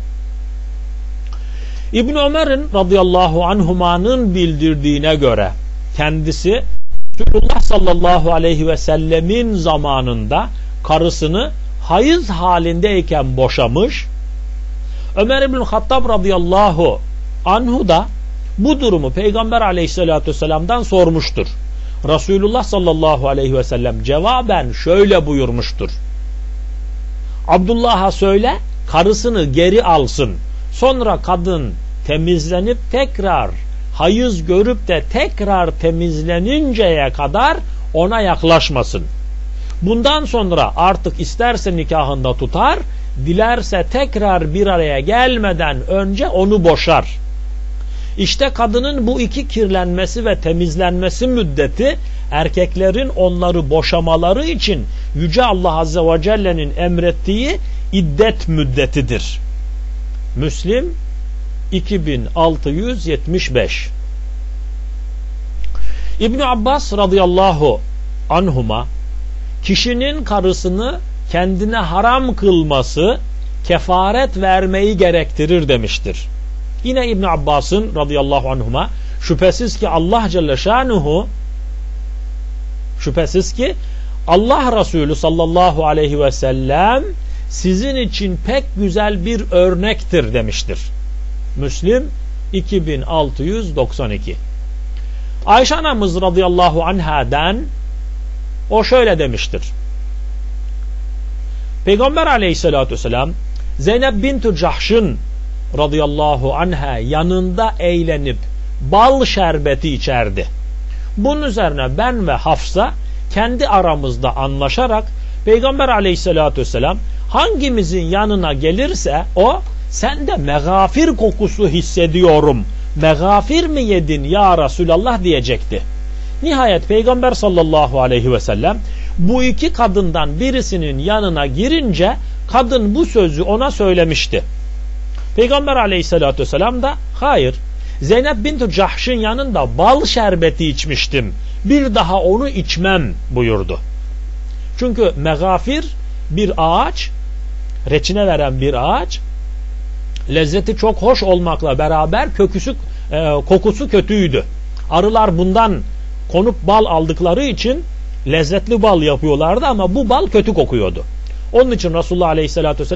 İbn Ömer'in radıyallahu anhumanın bildirdiğine göre kendisi Resulullah sallallahu aleyhi ve sellemin zamanında karısını hayız halindeyken boşamış. Ömer İbn Hattab radıyallahu anhu da bu durumu Peygamber aleyhissalatü vesselam'dan sormuştur. Resulullah sallallahu aleyhi ve sellem cevaben şöyle buyurmuştur: Abdullah'a söyle karısını geri alsın. Sonra kadın temizlenip tekrar hayız görüp de tekrar temizleninceye kadar ona yaklaşmasın. Bundan sonra artık isterse nikahında tutar, dilerse tekrar bir araya gelmeden önce onu boşar. İşte kadının bu iki kirlenmesi ve temizlenmesi müddeti erkeklerin onları boşamaları için Yüce Allah Azze ve Celle'nin emrettiği iddet müddetidir. Müslim iki bin altı yüz yetmiş beş. İbn Abbas radıyallahu anhuma, kişinin karısını kendine haram kılması kefaret vermeyi gerektirir demiştir. Yine İbn Abbas'ın radıyallahu anhuma, şüphesiz ki Allah Celle Şanuhu şüphesiz ki Allah Resulü sallallahu aleyhi ve sellem sizin için pek güzel bir örnektir demiştir. Müslim iki bin altı yüz doksan iki. Ayşe anamız radıyallahu anhadan o şöyle demiştir: Peygamber aleyhissalatü vesselam Zeynep bint Cahş'ın radıyallahu anha yanında eğlenip bal şerbeti içerdi. Bunun üzerine ben ve Hafsa kendi aramızda anlaşarak Peygamber aleyhissalatü vesselam hangimizin yanına gelirse o, sen de megafir kokusu hissediyorum, megafir mi yedin ya Resulallah diyecekti. Nihayet Peygamber sallallahu aleyhi ve sellem bu iki kadından birisinin yanına girince kadın bu sözü ona söylemişti. Peygamber aleyhissalatü vesselam da hayır, Zeynep bint Cahş'ın yanında bal şerbeti içmiştim, bir daha onu içmem buyurdu. Çünkü megafir bir ağaç, reçine veren bir ağaç, lezzeti çok hoş olmakla beraber köküsü, e, kokusu kötüydü. Arılar bundan konup bal aldıkları için lezzetli bal yapıyorlardı ama bu bal kötü kokuyordu. Onun için Resulullah Aleyhisselatü Vesselam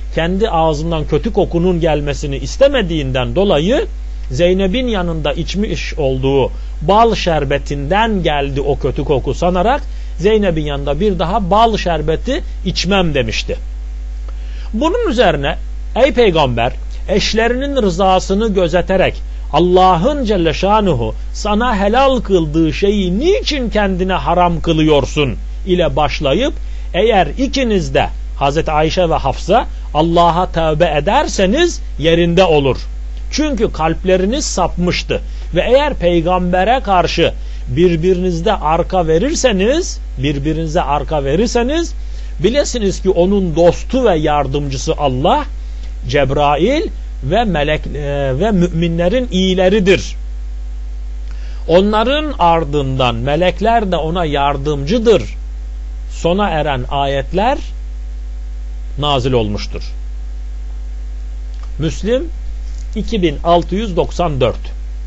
kendi ağzından kötü kokunun gelmesini istemediğinden dolayı Zeynep'in yanında içmiş olduğu bal şerbetinden geldi o kötü koku sanarak Zeynep'in yanında bir daha bal şerbeti içmem demişti. Bunun üzerine ey peygamber, eşlerinin rızasını gözeterek Allah'ın Celle Şanuhu sana helal kıldığı şeyi niçin kendine haram kılıyorsun ile başlayıp eğer ikiniz de Hazreti Ayşe ve Hafsa Allah'a tövbe ederseniz yerinde olur. Çünkü kalpleriniz sapmıştı ve eğer peygambere karşı birbirinizde arka verirseniz, birbirinize arka verirseniz bilesiniz ki onun dostu ve yardımcısı Allah, Cebrail ve melek e, ve müminlerin iyileridir. Onların ardından melekler de ona yardımcıdır. Sona eren ayetler nazil olmuştur. Müslim iki bin altı yüz doksan dört.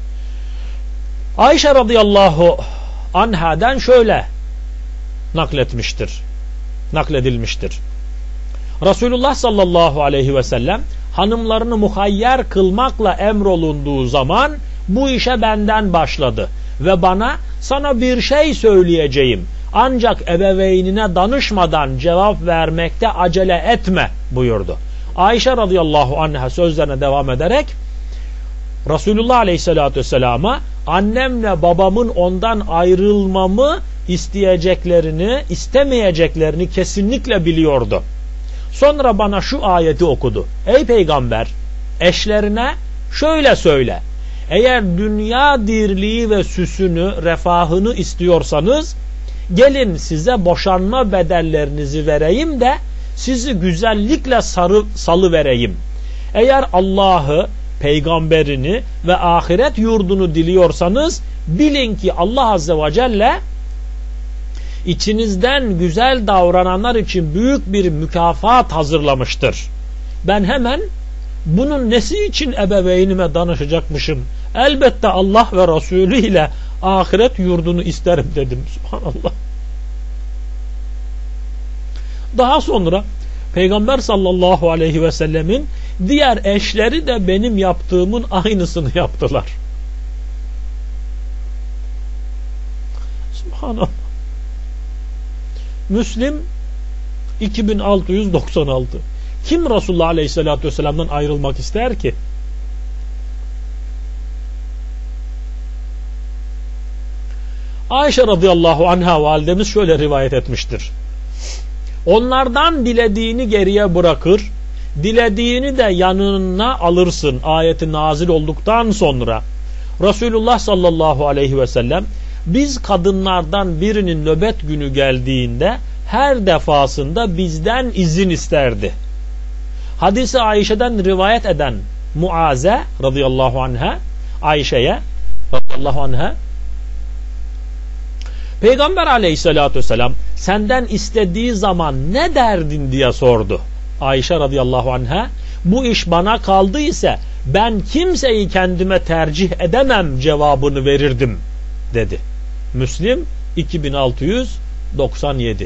Ayşe radıyallahu anhadan şöyle nakletmiştir. Nakledilmiştir. Resulullah sallallahu aleyhi ve sellem hanımlarını muhayyer kılmakla emrolunduğu zaman bu işe benden başladı ve bana sana bir şey söyleyeceğim ancak ebeveynine danışmadan cevap vermekte acele etme buyurdu. Ayşe radıyallahu anha sözlerine devam ederek Resulullah aleyhissalatü vesselama annemle babamın ondan ayrılmamı isteyeceklerini, istemeyeceklerini kesinlikle biliyordu. Sonra bana şu ayeti okudu. Ey peygamber, eşlerine şöyle söyle. Eğer dünya dirliği ve süsünü, refahını istiyorsanız gelin size boşanma bedellerinizi vereyim de sizi güzellikle sarı, salıvereyim. Eğer Allah'ı, peygamberini ve ahiret yurdunu diliyorsanız bilin ki Allah Azze ve Celle içinizden güzel davrananlar için büyük bir mükafat hazırlamıştır. Ben hemen bunun nesi için ebeveynime danışacakmışım? Elbette Allah ve Resulü ile ahiret yurdunu isterim dedim. Subhanallah. Daha sonra Peygamber sallallahu aleyhi ve sellemin diğer eşleri de benim yaptığımın aynısını yaptılar. Subhanallah. Müslim iki bin altı yüz doksan altı. Kim Resulullah aleyhissalatü vesselam'dan ayrılmak ister ki? Ayşe radıyallahu anha validemiz şöyle rivayet etmiştir. Onlardan dilediğini geriye bırakır, dilediğini de yanına alırsın ayeti nazil olduktan sonra Resulullah sallallahu aleyhi ve sellem biz kadınlardan birinin nöbet günü geldiğinde her defasında bizden izin isterdi. Hadisi Ayşe'den rivayet eden Muaze radıyallahu anha Ayşe'ye radıyallahu anha Peygamber aleyhissalatü vesselam senden istediği zaman ne derdin diye sordu. Ayşe radıyallahu anha bu iş bana kaldı ise ben kimseyi kendime tercih edemem cevabını verirdim dedi. Müslim iki bin altı yüz doksan yedi.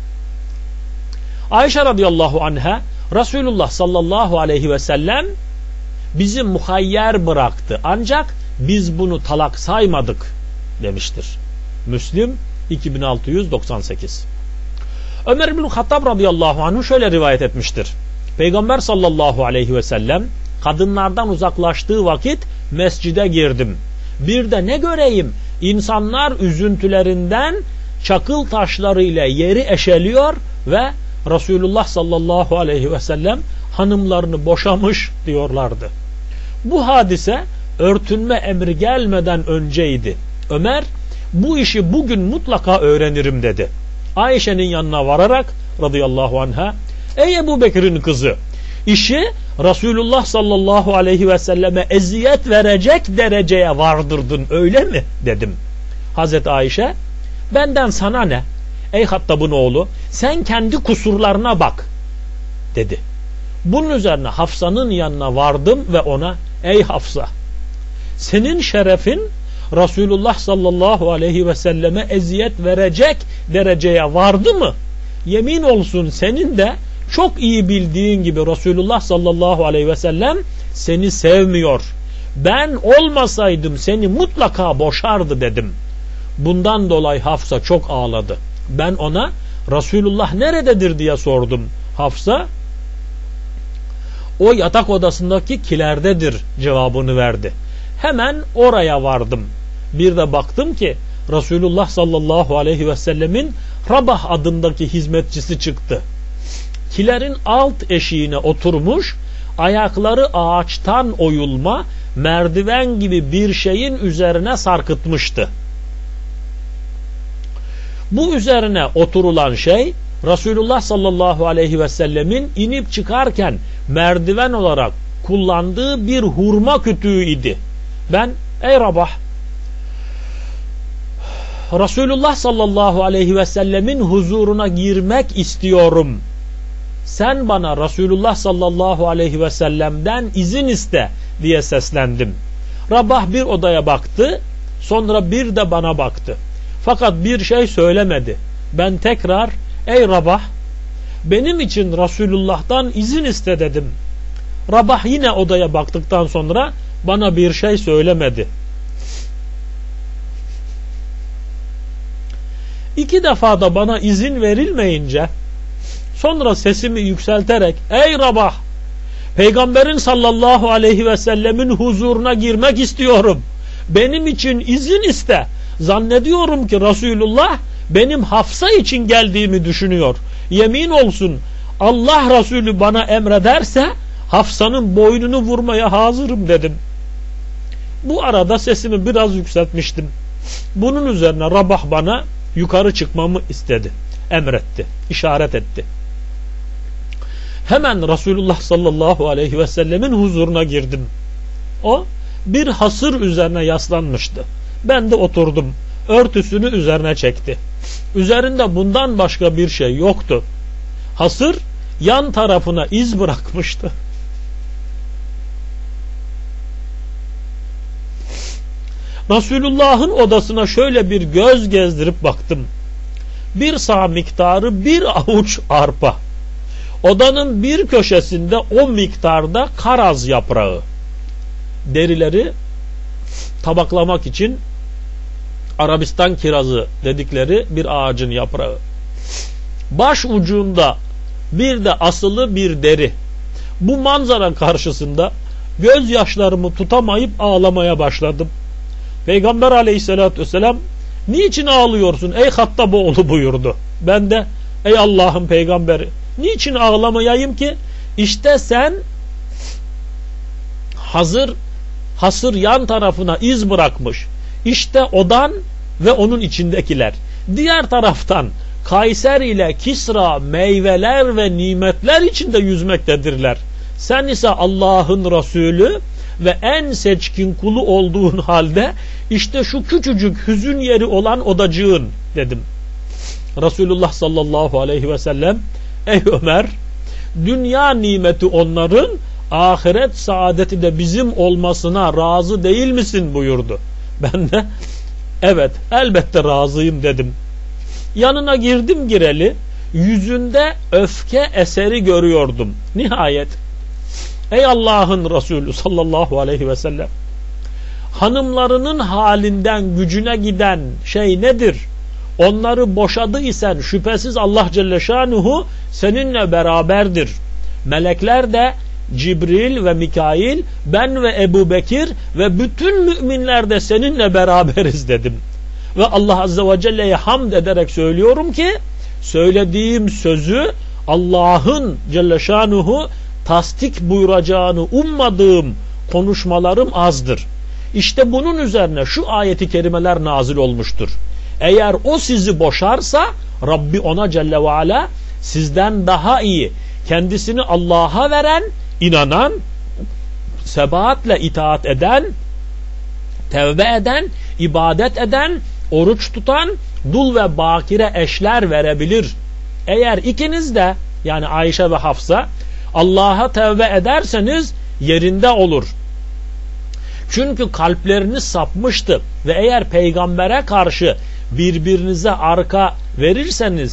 Ayşe radıyallahu anha Resulullah sallallahu aleyhi ve sellem bizi muhayyer bıraktı ancak biz bunu talak saymadık demiştir. Müslim iki bin altı yüz doksan sekiz. Ömer bin Hattab radıyallahu anh şöyle rivayet etmiştir. Peygamber sallallahu aleyhi ve sellem kadınlardan uzaklaştığı vakit mescide girdim. Bir de ne göreyim? İnsanlar üzüntülerinden çakıl taşları ile yeri eşeliyor ve Resulullah sallallahu aleyhi ve sellem hanımlarını boşamış diyorlardı. Bu hadise örtünme emri gelmeden önceydi. Ömer bu işi bugün mutlaka öğrenirim dedi. Ayşe'nin yanına vararak radıyallahu anha ey Ebu Bekir'in kızı işi Resulullah sallallahu aleyhi ve selleme eziyet verecek dereceye vardırdın öyle mi dedim. Hazreti Ayşe benden sana ne ey Hattab'ın oğlu sen kendi kusurlarına bak dedi. Bunun üzerine Hafsa'nın yanına vardım ve ona ey Hafsa senin şerefin Resulullah sallallahu aleyhi ve selleme eziyet verecek dereceye vardı mı? Yemin olsun senin de Çok iyi bildiğin gibi Resulullah sallallahu aleyhi ve sellem seni sevmiyor. Ben olmasaydım seni mutlaka boşardı dedim. Bundan dolayı Hafsa çok ağladı. Ben ona Resulullah nerededir diye sordum. Hafsa o yatak odasındaki kilerdedir cevabını verdi. Hemen oraya vardım. Bir de baktım ki Resulullah sallallahu aleyhi ve sellemin Rabah adındaki hizmetçisi çıktı. Kilerin alt eşiğine oturmuş, ayakları ağaçtan oyulma merdiven gibi bir şeyin üzerine sarkıtmıştı. Bu üzerine oturulan şey Resulullah sallallahu aleyhi ve sellemin inip çıkarken merdiven olarak kullandığı bir hurma kütüğü idi. Ben ey Rabah, Resulullah sallallahu aleyhi ve sellemin huzuruna girmek istiyorum. Sen bana Resulullah sallallahu aleyhi ve sellem'den izin iste diye seslendim. Rabah bir odaya baktı, sonra bir de bana baktı. Fakat bir şey söylemedi. Ben tekrar ey Rabah, benim için Resulullah'tan izin iste dedim. Rabah yine odaya baktıktan sonra bana bir şey söylemedi. İki defa da bana izin verilmeyince sonra sesimi yükselterek ey Rabah, Peygamberin sallallahu aleyhi ve sellemin huzuruna girmek istiyorum. Benim için izin iste. Zannediyorum ki Resulullah benim Hafsa için geldiğimi düşünüyor. Yemin olsun Allah Resulü bana emrederse Hafsa'nın boynunu vurmaya hazırım dedim. Bu arada sesimi biraz yükseltmiştim. Bunun üzerine Rabah bana yukarı çıkmamı istedi. Emretti, işaret etti. Hemen Resulullah sallallahu aleyhi ve sellemin huzuruna girdim. O bir hasır üzerine yaslanmıştı. Ben de oturdum. Örtüsünü üzerine çekti. Üzerinde bundan başka bir şey yoktu. Hasır yan tarafına iz bırakmıştı. Resulullah'ın odasına şöyle bir göz gezdirip baktım. Bir sağ miktarı bir avuç arpa. Odanın bir köşesinde o miktarda karaz yaprağı. Derileri tabaklamak için Arabistan kirazı dedikleri bir ağacın yaprağı. Baş ucunda bir de asılı bir deri. Bu manzara karşısında gözyaşlarımı tutamayıp ağlamaya başladım. Peygamber aleyhissalatü vesselam niçin ağlıyorsun ey Hattaboğlu buyurdu. Ben de ey Allah'ın peygamberi niçin ağlamayayım ki? İşte sen hazır hasır yan tarafına iz bırakmış. İşte odan ve onun içindekiler. Diğer taraftan Kayser ile Kisra meyveler ve nimetler içinde yüzmektedirler. Sen ise Allah'ın Resulü ve en seçkin kulu olduğun halde işte şu küçücük hüzün yeri olan odacığın dedim. Resulullah sallallahu aleyhi ve sellem ey Ömer, dünya nimeti onların, ahiret saadeti de bizim olmasına razı değil misin buyurdu. Ben de evet elbette razıyım dedim. Yanına girdim gireli yüzünde öfke eseri görüyordum. Nihayet ey Allah'ın Resulü sallallahu aleyhi ve sellem, hanımlarının halinden gücüne giden şey nedir? Onları boşadı isen şüphesiz Allah Celle Şanuhu seninle beraberdir. Melekler de Cibril ve Mikail, ben ve Ebu Bekir ve bütün müminler de seninle beraberiz dedim. Ve Allah Azze ve Celle'ye hamd ederek söylüyorum ki söylediğim sözü Allah'ın Celle Şanuhu tasdik buyuracağını ummadığım konuşmalarım azdır. İşte bunun üzerine şu ayeti kerimeler nazil olmuştur. Eğer o sizi boşarsa Rabbi ona Celle ve Ala sizden daha iyi, kendisini Allah'a veren, inanan, sebatle itaat eden, tevbe eden, ibadet eden, oruç tutan, dul ve bakire eşler verebilir. Eğer ikiniz de yani Ayşe ve Hafsa Allah'a tevbe ederseniz yerinde olur. Çünkü kalpleriniz sapmıştı ve eğer peygambere karşı birbirinize arka verirseniz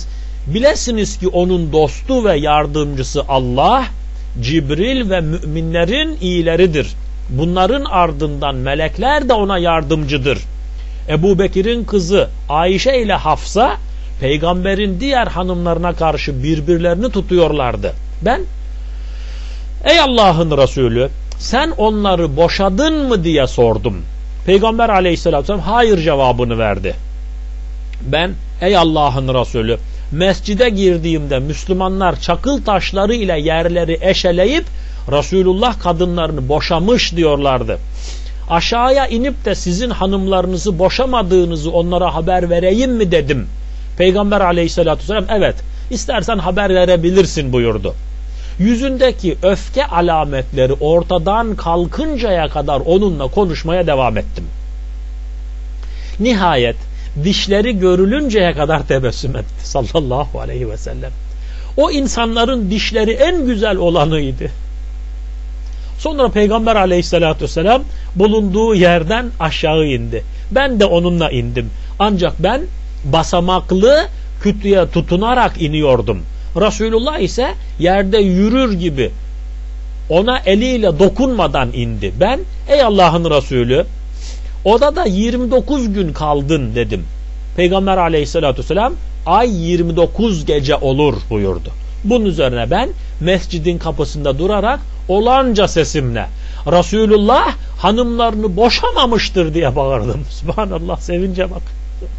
Bilesiniz ki onun dostu ve yardımcısı Allah, Cibril ve müminlerin iyileridir. Bunların ardından melekler de ona yardımcıdır. Ebu Bekir'in kızı Ayşe ile Hafsa, peygamberin diğer hanımlarına karşı birbirlerini tutuyorlardı. Ben, ey Allah'ın Resulü, sen onları boşadın mı diye sordum. Peygamber aleyhissalatü vesselam hayır cevabını verdi. Ben, ey Allah'ın Resulü, mescide girdiğimde Müslümanlar çakıl taşları ile yerleri eşeleyip Resulullah kadınlarını boşamış diyorlardı. Aşağıya inip de sizin hanımlarınızı boşamadığınızı onlara haber vereyim mi dedim. Peygamber aleyhissalatü vesselam evet, istersen haber verebilirsin buyurdu. Yüzündeki öfke alametleri ortadan kalkıncaya kadar onunla konuşmaya devam ettim. Nihayet dişleri görülünceye kadar tebessüm etti sallallahu aleyhi ve sellem. O insanların dişleri en güzel olanıydı. Sonra Peygamber aleyhissalatü vesselam bulunduğu yerden aşağı indi. Ben de onunla indim. Ancak ben basamaklı kütüye tutunarak iniyordum. Resulullah ise yerde yürür gibi ona eliyle dokunmadan indi. Ben, ey Allah'ın Resulü, odada yirmi dokuz gün kaldın dedim. Peygamber aleyhissalatü vesselam ay yirmi dokuz gece olur buyurdu. Bunun üzerine ben mescidin kapısında durarak olanca sesimle Resulullah hanımlarını boşamamıştır diye bağırdım. Subhanallah, sevince bak.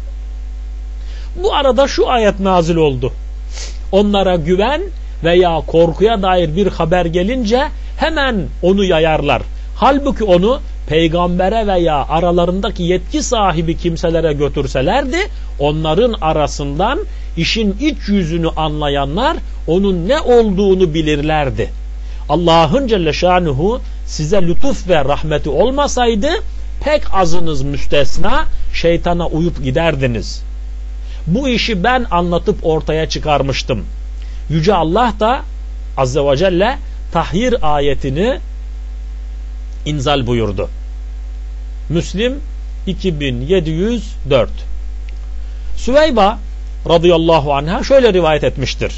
Bu arada şu ayet nazil oldu. Onlara güven veya korkuya dair bir haber gelince hemen onu yayarlar. Halbuki onu peygambere veya aralarındaki yetki sahibi kimselere götürselerdi, onların arasından işin iç yüzünü anlayanlar onun ne olduğunu bilirlerdi. Allah'ın Celle Şanuhu size lütuf ve rahmeti olmasaydı pek azınız müstesna şeytana uyup giderdiniz. Bu işi ben anlatıp ortaya çıkarmıştım. Yüce Allah da Azze ve Celle tahhir ayetini inzal buyurdu. Müslim iki bin yedi yüz dört. Süveyba radıyallahu anha şöyle rivayet etmiştir.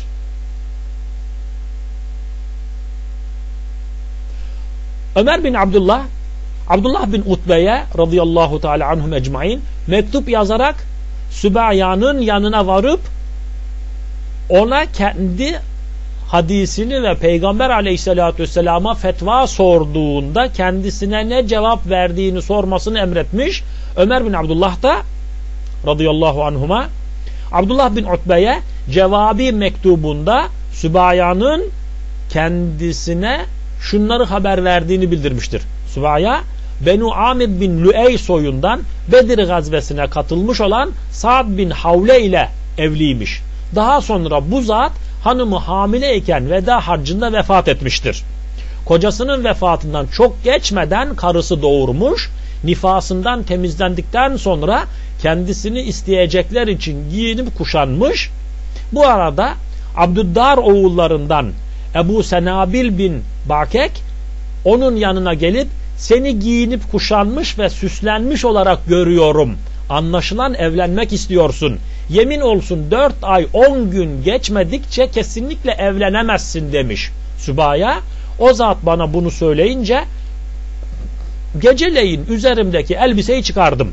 Ömer bin Abdullah Abdullah bin Utbe'ye radıyallahu teala anhum ecmaîn mektup yazarak Sübayya'nın yanına varıp ona kendi hadisini ve Peygamber aleyhissalatü vesselama fetva sorduğunda kendisine ne cevap verdiğini sormasını emretmiş. Ömer bin Abdullah da radıyallahu anhuma Abdullah bin Utbe'ye cevabi mektubunda Sübayya'nın kendisine şunları haber verdiğini bildirmiştir. Sübayya, Benu Amir bin Lüey soyundan Bedir gazvesine katılmış olan Sa'd bin Havle ile evliymiş. Daha sonra bu zat hanımı hamileyken veda haccında vefat etmiştir. Kocasının vefatından çok geçmeden karısı doğurmuş, nifasından temizlendikten sonra kendisini isteyecekler için giyinip kuşanmış. Bu arada Abdüddar oğullarından Ebu Senabil bin Bakek onun yanına gelip seni giyinip kuşanmış ve süslenmiş olarak görüyorum. Anlaşılan evlenmek istiyorsun. Yemin olsun dört ay on gün geçmedikçe kesinlikle evlenemezsin demiş. Sübaya o zat bana bunu söyleyince geceleyin üzerimdeki elbiseyi çıkardım.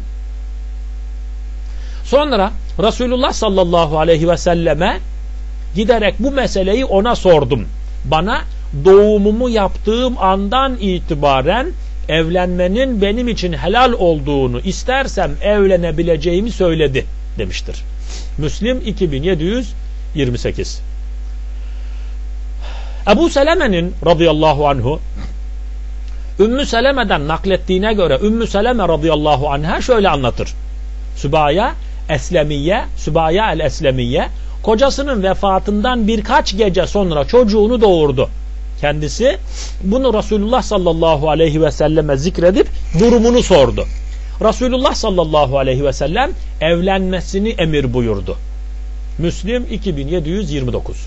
Sonra Resulullah sallallahu aleyhi ve selleme giderek bu meseleyi ona sordum. Bana doğumumu yaptığım andan itibaren evlenmenin benim için helal olduğunu, istersem evlenebileceğimi söyledi demiştir. Müslim iki bin yedi yüz yirmi sekiz. Ebu Seleme'nin radıyallahu anhu Ümmü Seleme'den naklettiğine göre Ümmü Seleme radıyallahu anha şöyle anlatır. Sübaya Eslemiye, Sübaya el-Eslemiye kocasının vefatından birkaç gece sonra çocuğunu doğurdu. Kendisi bunu Resulullah sallallahu aleyhi ve selleme zikredip durumunu sordu. Resulullah sallallahu aleyhi ve sellem evlenmesini emir buyurdu. Müslim iki bin yedi yüz yirmi dokuz.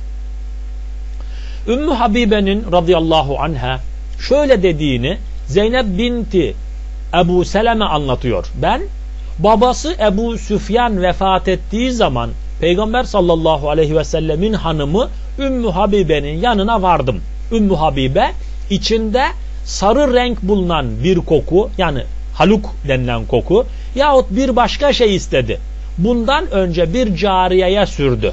Ümmü Habibe'nin radıyallahu anha şöyle dediğini Zeynep binti Ebu Seleme anlatıyor. Ben babası Ebu Süfyan vefat ettiği zaman Peygamber sallallahu aleyhi ve sellemin hanımı Ümmü Habibe'nin yanına vardım. Ümmü Habibe içinde sarı renk bulunan bir koku, yani haluk denilen koku yahut bir başka şey istedi. Bundan önce bir cariyeye sürdü.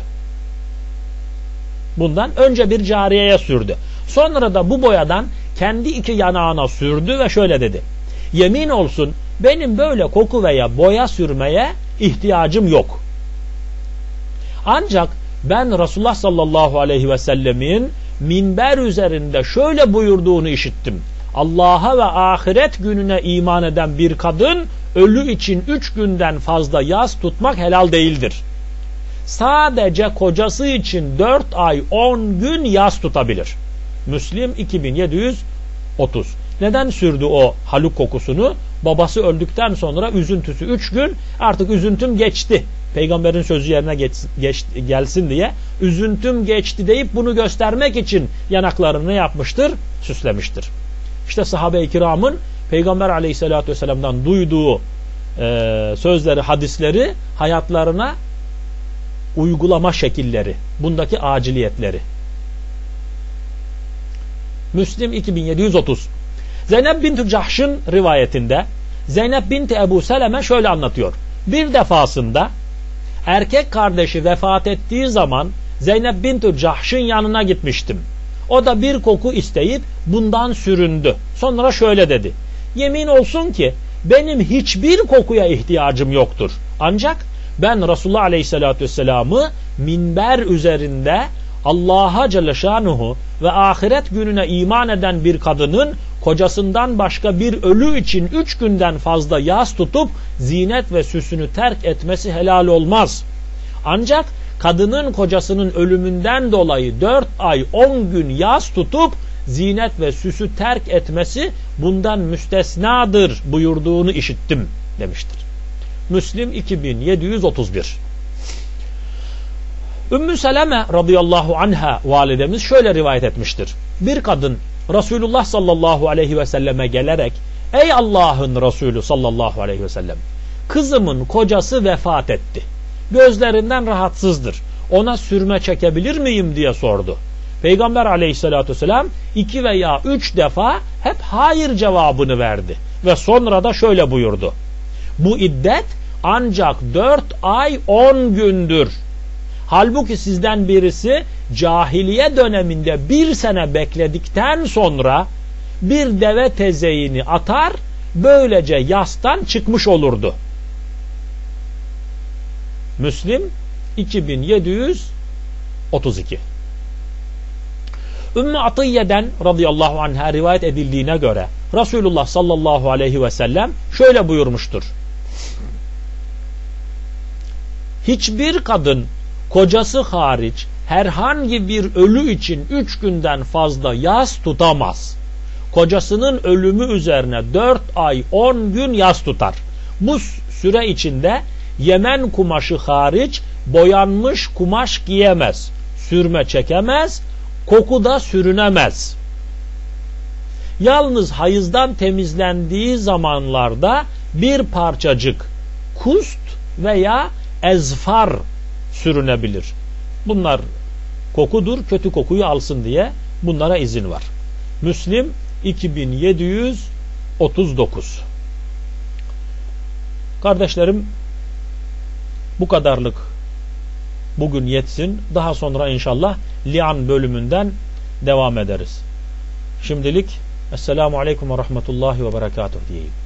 Bundan önce bir cariyeye sürdü. Sonra da bu boyadan kendi iki yanağına sürdü ve şöyle dedi: yemin olsun benim böyle koku veya boya sürmeye ihtiyacım yok. Ancak ben Resulullah sallallahu aleyhi ve sellemin minber üzerinde şöyle buyurduğunu işittim: Allah'a ve ahiret gününe iman eden bir kadın ölü için üç günden fazla yas tutmak helal değildir. Sadece kocası için dört ay on gün yas tutabilir. Müslim iki bin yedi yüz otuz. Neden sürdü o haluk kokusunu? Babası öldükten sonra üzüntüsü üç gün, artık üzüntüm geçti, Peygamberin sözü yerine geç, geç, gelsin diye üzüntüm geçti deyip bunu göstermek için yanaklarını ne yapmıştır? Süslemiştir. İşte sahabe-i kiramın Peygamber aleyhissalatü vesselam'dan duyduğu e, sözleri, hadisleri hayatlarına uygulama şekilleri, bundaki aciliyetleri. Müslim iki bin yedi yüz otuz. Zeynep bint Cahş'ın rivayetinde Zeynep bint Ebu Seleme şöyle anlatıyor: bir defasında erkek kardeşi vefat ettiği zaman Zeynep bint Cahş'ın yanına gitmiştim. O da bir koku isteyip bundan süründü. Sonra şöyle dedi: yemin olsun ki benim hiçbir kokuya ihtiyacım yoktur. Ancak ben Resulullah Aleyhisselatü Vesselam'ı minber üzerinde Allah'a Celle Şanuhu ve ahiret gününe iman eden bir kadının kocasından başka bir ölü için üç günden fazla yas tutup zinet ve süsünü terk etmesi helal olmaz. Ancak kadının kocasının ölümünden dolayı dört ay on gün yas tutup zinet ve süsü terk etmesi bundan müstesnadır buyurduğunu işittim demiştir. Müslim iki bin yedi yüz otuz bir. Ümmü Seleme radıyallahu anha validemiz şöyle rivayet etmiştir: bir kadın Resulullah sallallahu aleyhi ve selleme gelerek ey Allah'ın Resulü sallallahu aleyhi ve sellem, kızımın kocası vefat etti, gözlerinden rahatsızdır, ona sürme çekebilir miyim diye sordu. Peygamber aleyhissalatü vesselam iki veya üç defa hep hayır cevabını verdi ve sonra da şöyle buyurdu: bu iddet ancak dört ay on gündür. Halbuki sizden birisi cahiliye döneminde bir sene bekledikten sonra bir deve tezeğini atar, böylece yastan çıkmış olurdu. Müslim iki bin yedi yüz otuz iki. Ümmü Atiyye'den radıyallahu anh'a rivayet edildiğine göre Resulullah sallallahu aleyhi ve sellem şöyle buyurmuştur: hiçbir kadın kocası hariç herhangi bir ölü için üç günden fazla yas tutamaz. Kocasının ölümü üzerine dört ay on gün yas tutar. Bu süre içinde Yemen kumaşı hariç boyanmış kumaş giyemez, sürme çekemez, koku da sürünemez. Yalnız hayızdan temizlendiği zamanlarda bir parçacık kust veya ezfar sürünebilir. Bunlar kokudur, kötü kokuyu alsın diye bunlara izin var. Müslim iki bin yedi yüz otuz dokuz. Kardeşlerim, bu kadarlık bugün yetsin. Daha sonra inşallah li'an bölümünden devam ederiz. Şimdilik Esselamu Aleyküm ve Rahmetullahi ve Berekatuhu diyeyim.